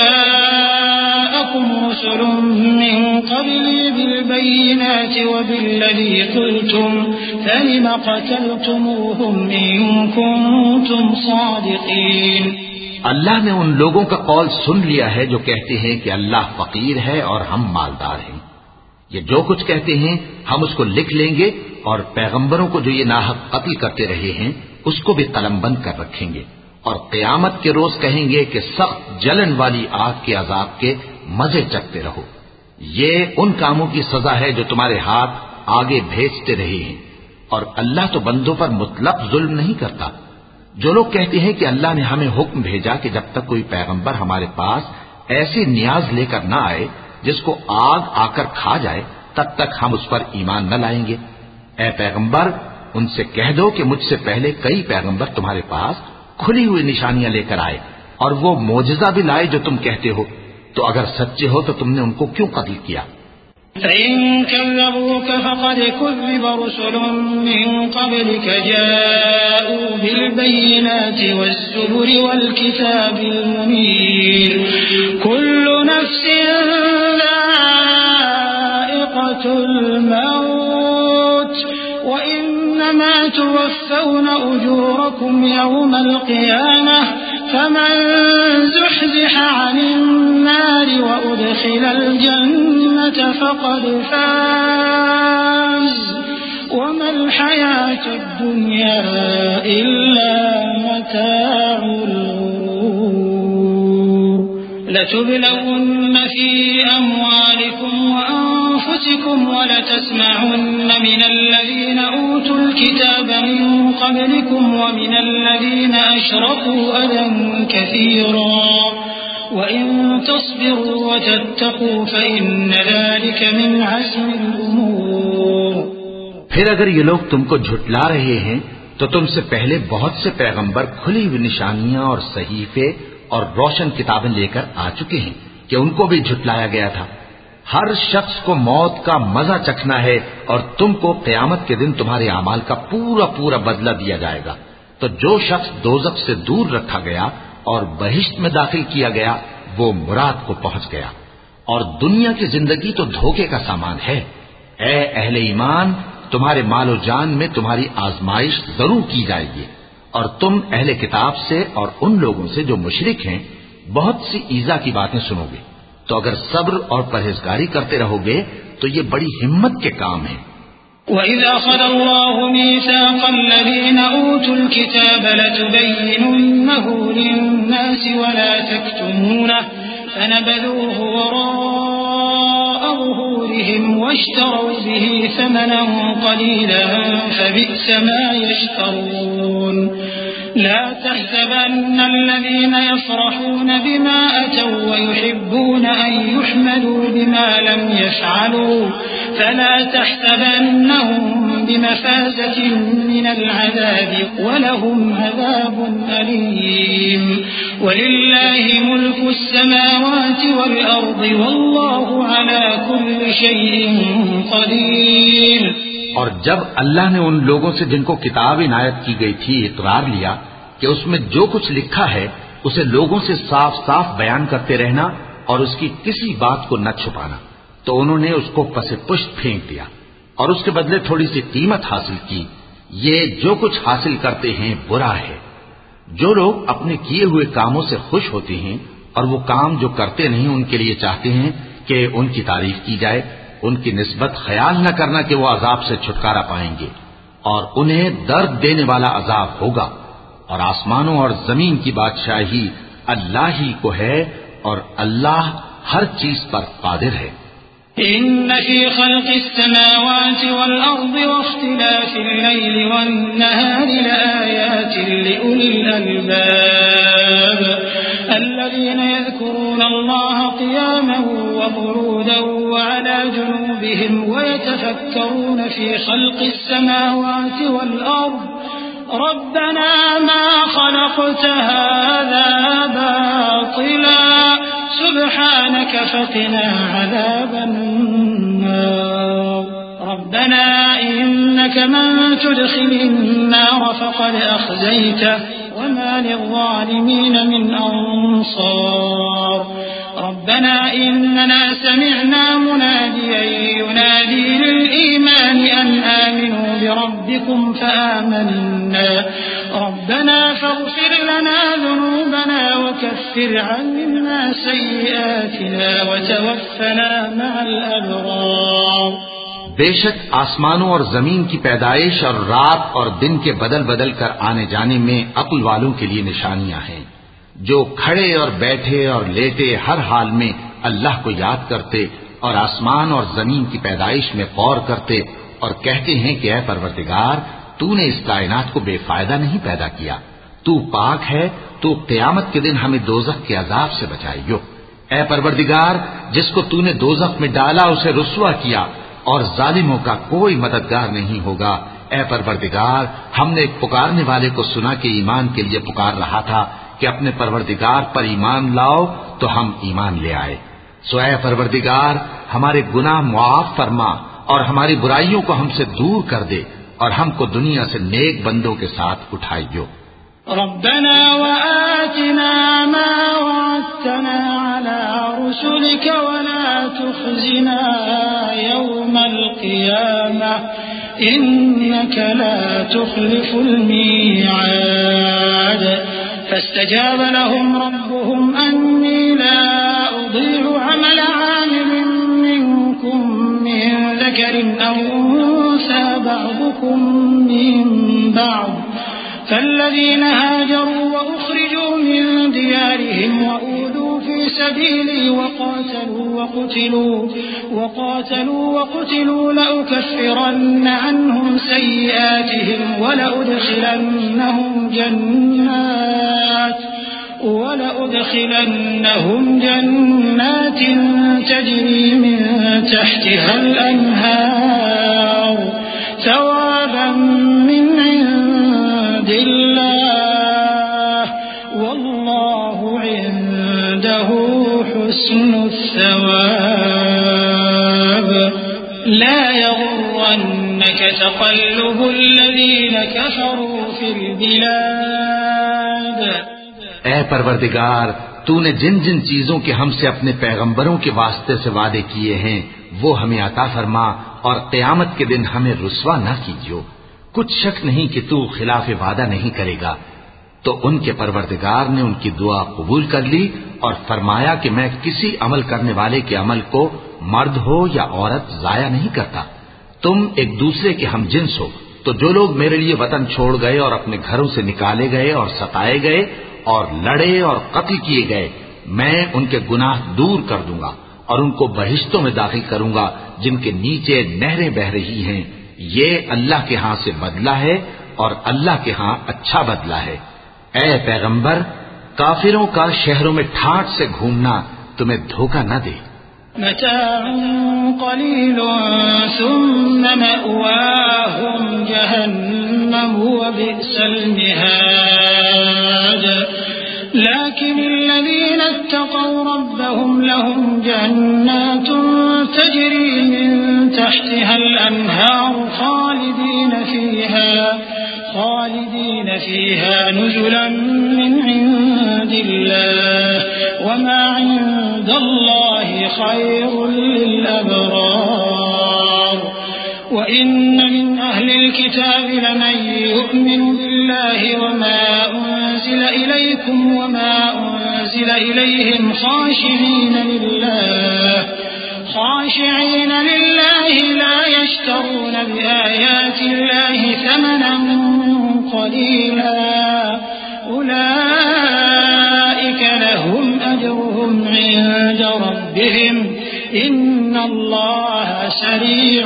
S3: جاءكم رسل من قبلي بالبينات وبالذي قلتم فلم قتلتموهم إن كنتم صادقين۔
S2: اللہ نے ان لوگوں کا قول سن لیا ہے جو کہتے ہیں کہ اللہ فقیر ہے اور ہم مالدار ہیں۔ یہ جو کچھ کہتے ہیں ہم اس کو لکھ لیں گے، اور پیغمبروں کو جو یہ ناحق قتل کرتے رہے ہیں اس کو بھی قلم بند کر رکھیں گے، اور قیامت کے روز کہیں گے کہ سخت جلن والی آگ کے عذاب کے مزے چکتے رہو۔ یہ ان کاموں کی سزا ہے جو تمہارے ہاتھ آگے بھیجتے رہے ہیں، اور اللہ تو بندوں پر مطلق ظلم نہیں کرتا۔ جو لوگ کہتے ہیں کہ اللہ نے ہمیں حکم بھیجا کہ جب تک کوئی پیغمبر ہمارے پاس ایسی نیاز لے کر نہ آئے جس کو آگ آ کر کھا جائے تب تک ہم اس پر ایمان نہ لائیں گے، اے پیغمبر ان سے کہہ دو کہ مجھ سے پہلے کئی پیغمبر تمہارے پاس کھلی ہوئی نشانیاں لے کر آئے اور وہ معجزہ بھی لائے جو تم کہتے ہو، تو اگر سچے ہو تو تم نے ان کو کیوں قتل کیا؟
S3: فإن كذبوك فقد كذب رسل من قبلك جاءوا بالبينات والزبر والكتاب المنير كل نفس ذائقة الموت وإنما توفون أجوركم يوم القيامة فمن زحزح عن النار وأدخل الجنة فقد فاز وما الحياة الدنيا إلا متاع الغرور لتبلون في أموالكم وأنفسكم ولتسمعن من الذين أوتوا الكتاب من قبلكم ومن الذين أشركوا أذى كثيرا وإن تصبروا وتتقوا فإن ذلك من عزم الأمور۔
S2: پھر اگر یہ لوگ تم کو جھٹلا رہے ہیں تو تم سے پہلے بہت سے پیغمبر کھلی ہوئی نشانیاں اور صحیفے اور روشن کتابیں لے کر آ چکے ہیں کہ ان کو بھی جھٹلایا گیا تھا۔ ہر شخص کو موت کا مزہ چکھنا ہے، اور تم کو قیامت کے دن تمہارے اعمال کا پورا پورا بدلہ دیا جائے گا۔ تو جو شخص دوزخ سے دور رکھا گیا اور بہشت میں داخل کیا گیا وہ مراد کو پہنچ گیا، اور دنیا کی زندگی تو دھوکے کا سامان ہے۔ اے اہل ایمان، تمہارے مال و جان میں تمہاری آزمائش ضرور کی جائے گی، اور تم اہل کتاب سے اور ان لوگوں سے جو مشرک ہیں بہت سی ایذا کی باتیں سنو گے، تو اگر صبر اور پرہیزگاری کرتے رہو گے تو یہ بڑی ہمت کے کام ہیں۔
S3: وَإِذْ أَخَذَ اللَّهُ مِيثَاقَ الَّذِينَ أُوتُوا الْكِتَابَ لَتُبَيِّنُنَّهُ لِلنَّاسِ وَلَا تَكْتُمُونَهُ فَنَبَذُوهُ وَرَاءَ ظُهُورِهِمْ وَاشْتَرَوْا بِهِ ثَمَنًا قَلِيلًا فَبِئْسَ مَا يَشْتَرُونَ لا تحسبن الذين يفرحون بما أتوا ويحبون أن يحمدوا بما لم يفعلوا فلا تحسبنهم بمفازة من العذاب ولهم عذاب أليم ولله ملك السماوات والأرض والله على كل شيء قدير۔
S2: اور جب اللہ نے ان لوگوں سے جن کو کتاب عنایت کی گئی تھی اقرار لیا کہ اس میں جو کچھ لکھا ہے اسے لوگوں سے صاف صاف بیان کرتے رہنا اور اس کی کسی بات کو نہ چھپانا، تو انہوں نے اس کو پس پشت پھینک دیا اور اس کے بدلے تھوڑی سی قیمت حاصل کی۔ یہ جو کچھ حاصل کرتے ہیں برا ہے۔ جو لوگ اپنے کیے ہوئے کاموں سے خوش ہوتے ہیں اور وہ کام جو کرتے نہیں ان کے لیے چاہتے ہیں کہ ان کی تعریف کی جائے، ان کی نسبت خیال نہ کرنا کہ وہ عذاب سے چھٹکارا پائیں گے اور انہیں درد دینے والا عذاب ہوگا۔ اور آسمانوں اور زمین کی بادشاہی اللہ ہی کو ہے اور اللہ ہر چیز پر قادر ہے۔
S3: إن في خلق السماوات والأرض واختلاف الليل والنهار لآيات لأولي الألباب الذين يذكرون الله قياما وقعودا وعلى جنوبهم ويتفكرون في خلق السماوات والأرض ربنا ما خلقت هذا باطلا سبحانك فقنا عذاب النار ربنا إنك من تدخل النار فقد أخزيته وما للظالمين من أنصار ربنا إننا سمعنا مناديا ينادي للإيمان أن آمنوا بربكم فآمنا ربنا فاغفر لنا ذنوبنا وكفر عنا سيئاتنا وتوفنا مع الأبرار۔
S2: بے شک آسمانوں اور زمین کی پیدائش اور رات اور دن کے بدل بدل کر آنے جانے میں عقل والوں کے لیے نشانیاں ہیں، جو کھڑے اور بیٹھے اور لیٹے ہر حال میں اللہ کو یاد کرتے اور آسمان اور زمین کی پیدائش میں غور کرتے اور کہتے ہیں کہ اے پروردگار تو نے اس کائنات کو بے فائدہ نہیں پیدا کیا، تو پاک ہے، تو قیامت کے دن ہمیں دوزخ کے عذاب سے بچائیو۔ اے پروردگار جس کو تو نے دوزخ میں ڈالا اسے رسوا کیا اور ظالموں کا کوئی مددگار نہیں ہوگا۔ اے پروردگار ہم نے ایک پکارنے والے کو سنا کہ ایمان کے لیے پکار رہا تھا کہ اپنے پروردگار پر ایمان لاؤ تو ہم ایمان لے آئے، سو اے پروردگار ہمارے گناہ معاف فرما اور ہماری برائیوں کو ہم سے دور کر دے اور ہم کو دنیا سے نیک بندوں کے ساتھ اٹھائیو۔
S3: ربنا وآتنا ما وعدتنا على رسلك ولا تخزنا يوم القيامة إنك لا تخلف الميعاد فاستجاب لهم ربهم أني لا أضيع عمل عامل منكم من ذكر أو أنثى بعضكم من بعض فالذين هاجروا وأخرجوا من ديارهم وأوذوا في سبيلي وقاتلوا وقتلوا وقاتلوا وقتلوا لأكفرن عنهم سيئاتهم ولأدخلنهم جنات ولأدخلنهم جنات تجري من تحتها الأنهار ثوابا من عند الله والله عنده حسن الثواب لا يغرنك تقلب الذين كفروا في البلاد۔
S2: اے پروردگار تو نے جن جن چیزوں کے ہم سے اپنے پیغمبروں کے واسطے سے وعدے کیے ہیں وہ ہمیں عطا فرما اور قیامت کے دن ہمیں رسوا نہ کیجیو، کچھ شک نہیں کہ تو خلاف وعدہ نہیں کرے گا۔ تو ان کے پروردگار نے ان کی دعا قبول کر لی اور فرمایا کہ میں کسی عمل کرنے والے کے عمل کو مرد ہو یا عورت ضائع نہیں کرتا، تم ایک دوسرے کے ہم جنس ہو، تو جو لوگ میرے لیے وطن چھوڑ گئے اور اپنے گھروں سے نکالے گئے اور ستائے گئے اور لڑے اور قتل کیے گئے میں ان کے گناہ دور کر دوں گا اور ان کو بہشتوں میں داخل کروں گا جن کے نیچے نہریں بہ رہی ہیں، یہ اللہ کے ہاں سے بدلہ ہے اور اللہ کے ہاں اچھا بدلہ ہے۔ اے پیغمبر کافروں کا شہروں میں ٹھاٹ سے گھومنا تمہیں دھوکہ نہ دے۔
S3: متاع قليل ثم مأواهم جهنم وبئس المهاد لكن الذين اتقوا ربهم لهم جنات تجري من تحتها الأنهار خالدين فيها خالدين فيها نزلا من عند الله وما عند الله خير للأبرار وإن من أهل الكتاب لمن يؤمن بالله وما أنزل إليكم وما أنزل إليهم خاشعين لله خاشعين لله لا يشترون بآيات الله ثمنا قليلا أولئك لهم أجرهم عند ربهم إن الله سريع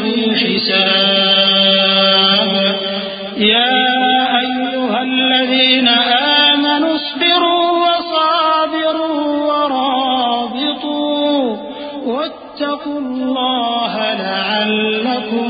S3: الحساب يا أيها الذين آمنوا اصبروا وصابروا ورابطوا واتقوا الله لعلكم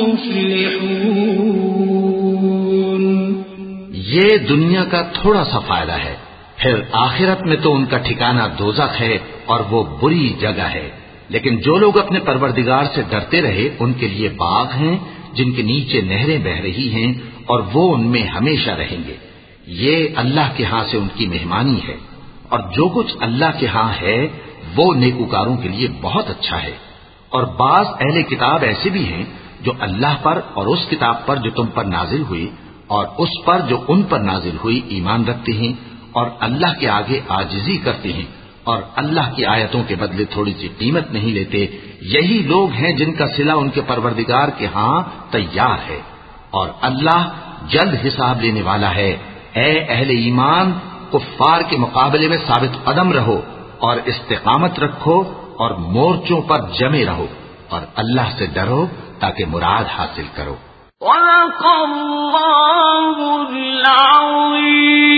S3: تفلحون.
S2: یہ دنیا کا تھوڑا سا فائدہ ہے، پھر آخرت میں تو ان کا ٹھکانہ دوزخ ہے اور وہ بری جگہ ہے. لیکن جو لوگ اپنے پروردگار سے ڈرتے رہے ان کے لیے باغ ہیں جن کے نیچے نہریں بہ رہی ہیں اور وہ ان میں ہمیشہ رہیں گے. یہ اللہ کے ہاں سے ان کی مہمانی ہے، اور جو کچھ اللہ کے ہاں ہے وہ نیکوکاروں کے لیے بہت اچھا ہے. اور بعض اہل کتاب ایسے بھی ہیں جو اللہ پر اور اس کتاب پر جو تم پر نازل ہوئی اور اس پر جو ان پر نازل ہوئی ایمان رکھتے ہیں اور اللہ کے آگے عاجزی کرتے ہیں اور اللہ کی آیتوں کے بدلے تھوڑی سی قیمت نہیں لیتے. یہی لوگ ہیں جن کا صلہ ان کے پروردگار کے ہاں تیار ہے، اور اللہ جلد حساب لینے والا ہے. اے اہل ایمان، کفار کے مقابلے میں ثابت قدم رہو اور استقامت رکھو اور مورچوں پر جمے رہو اور اللہ سے ڈرو تاکہ مراد حاصل کرو.
S4: صدق اللہ العظیم.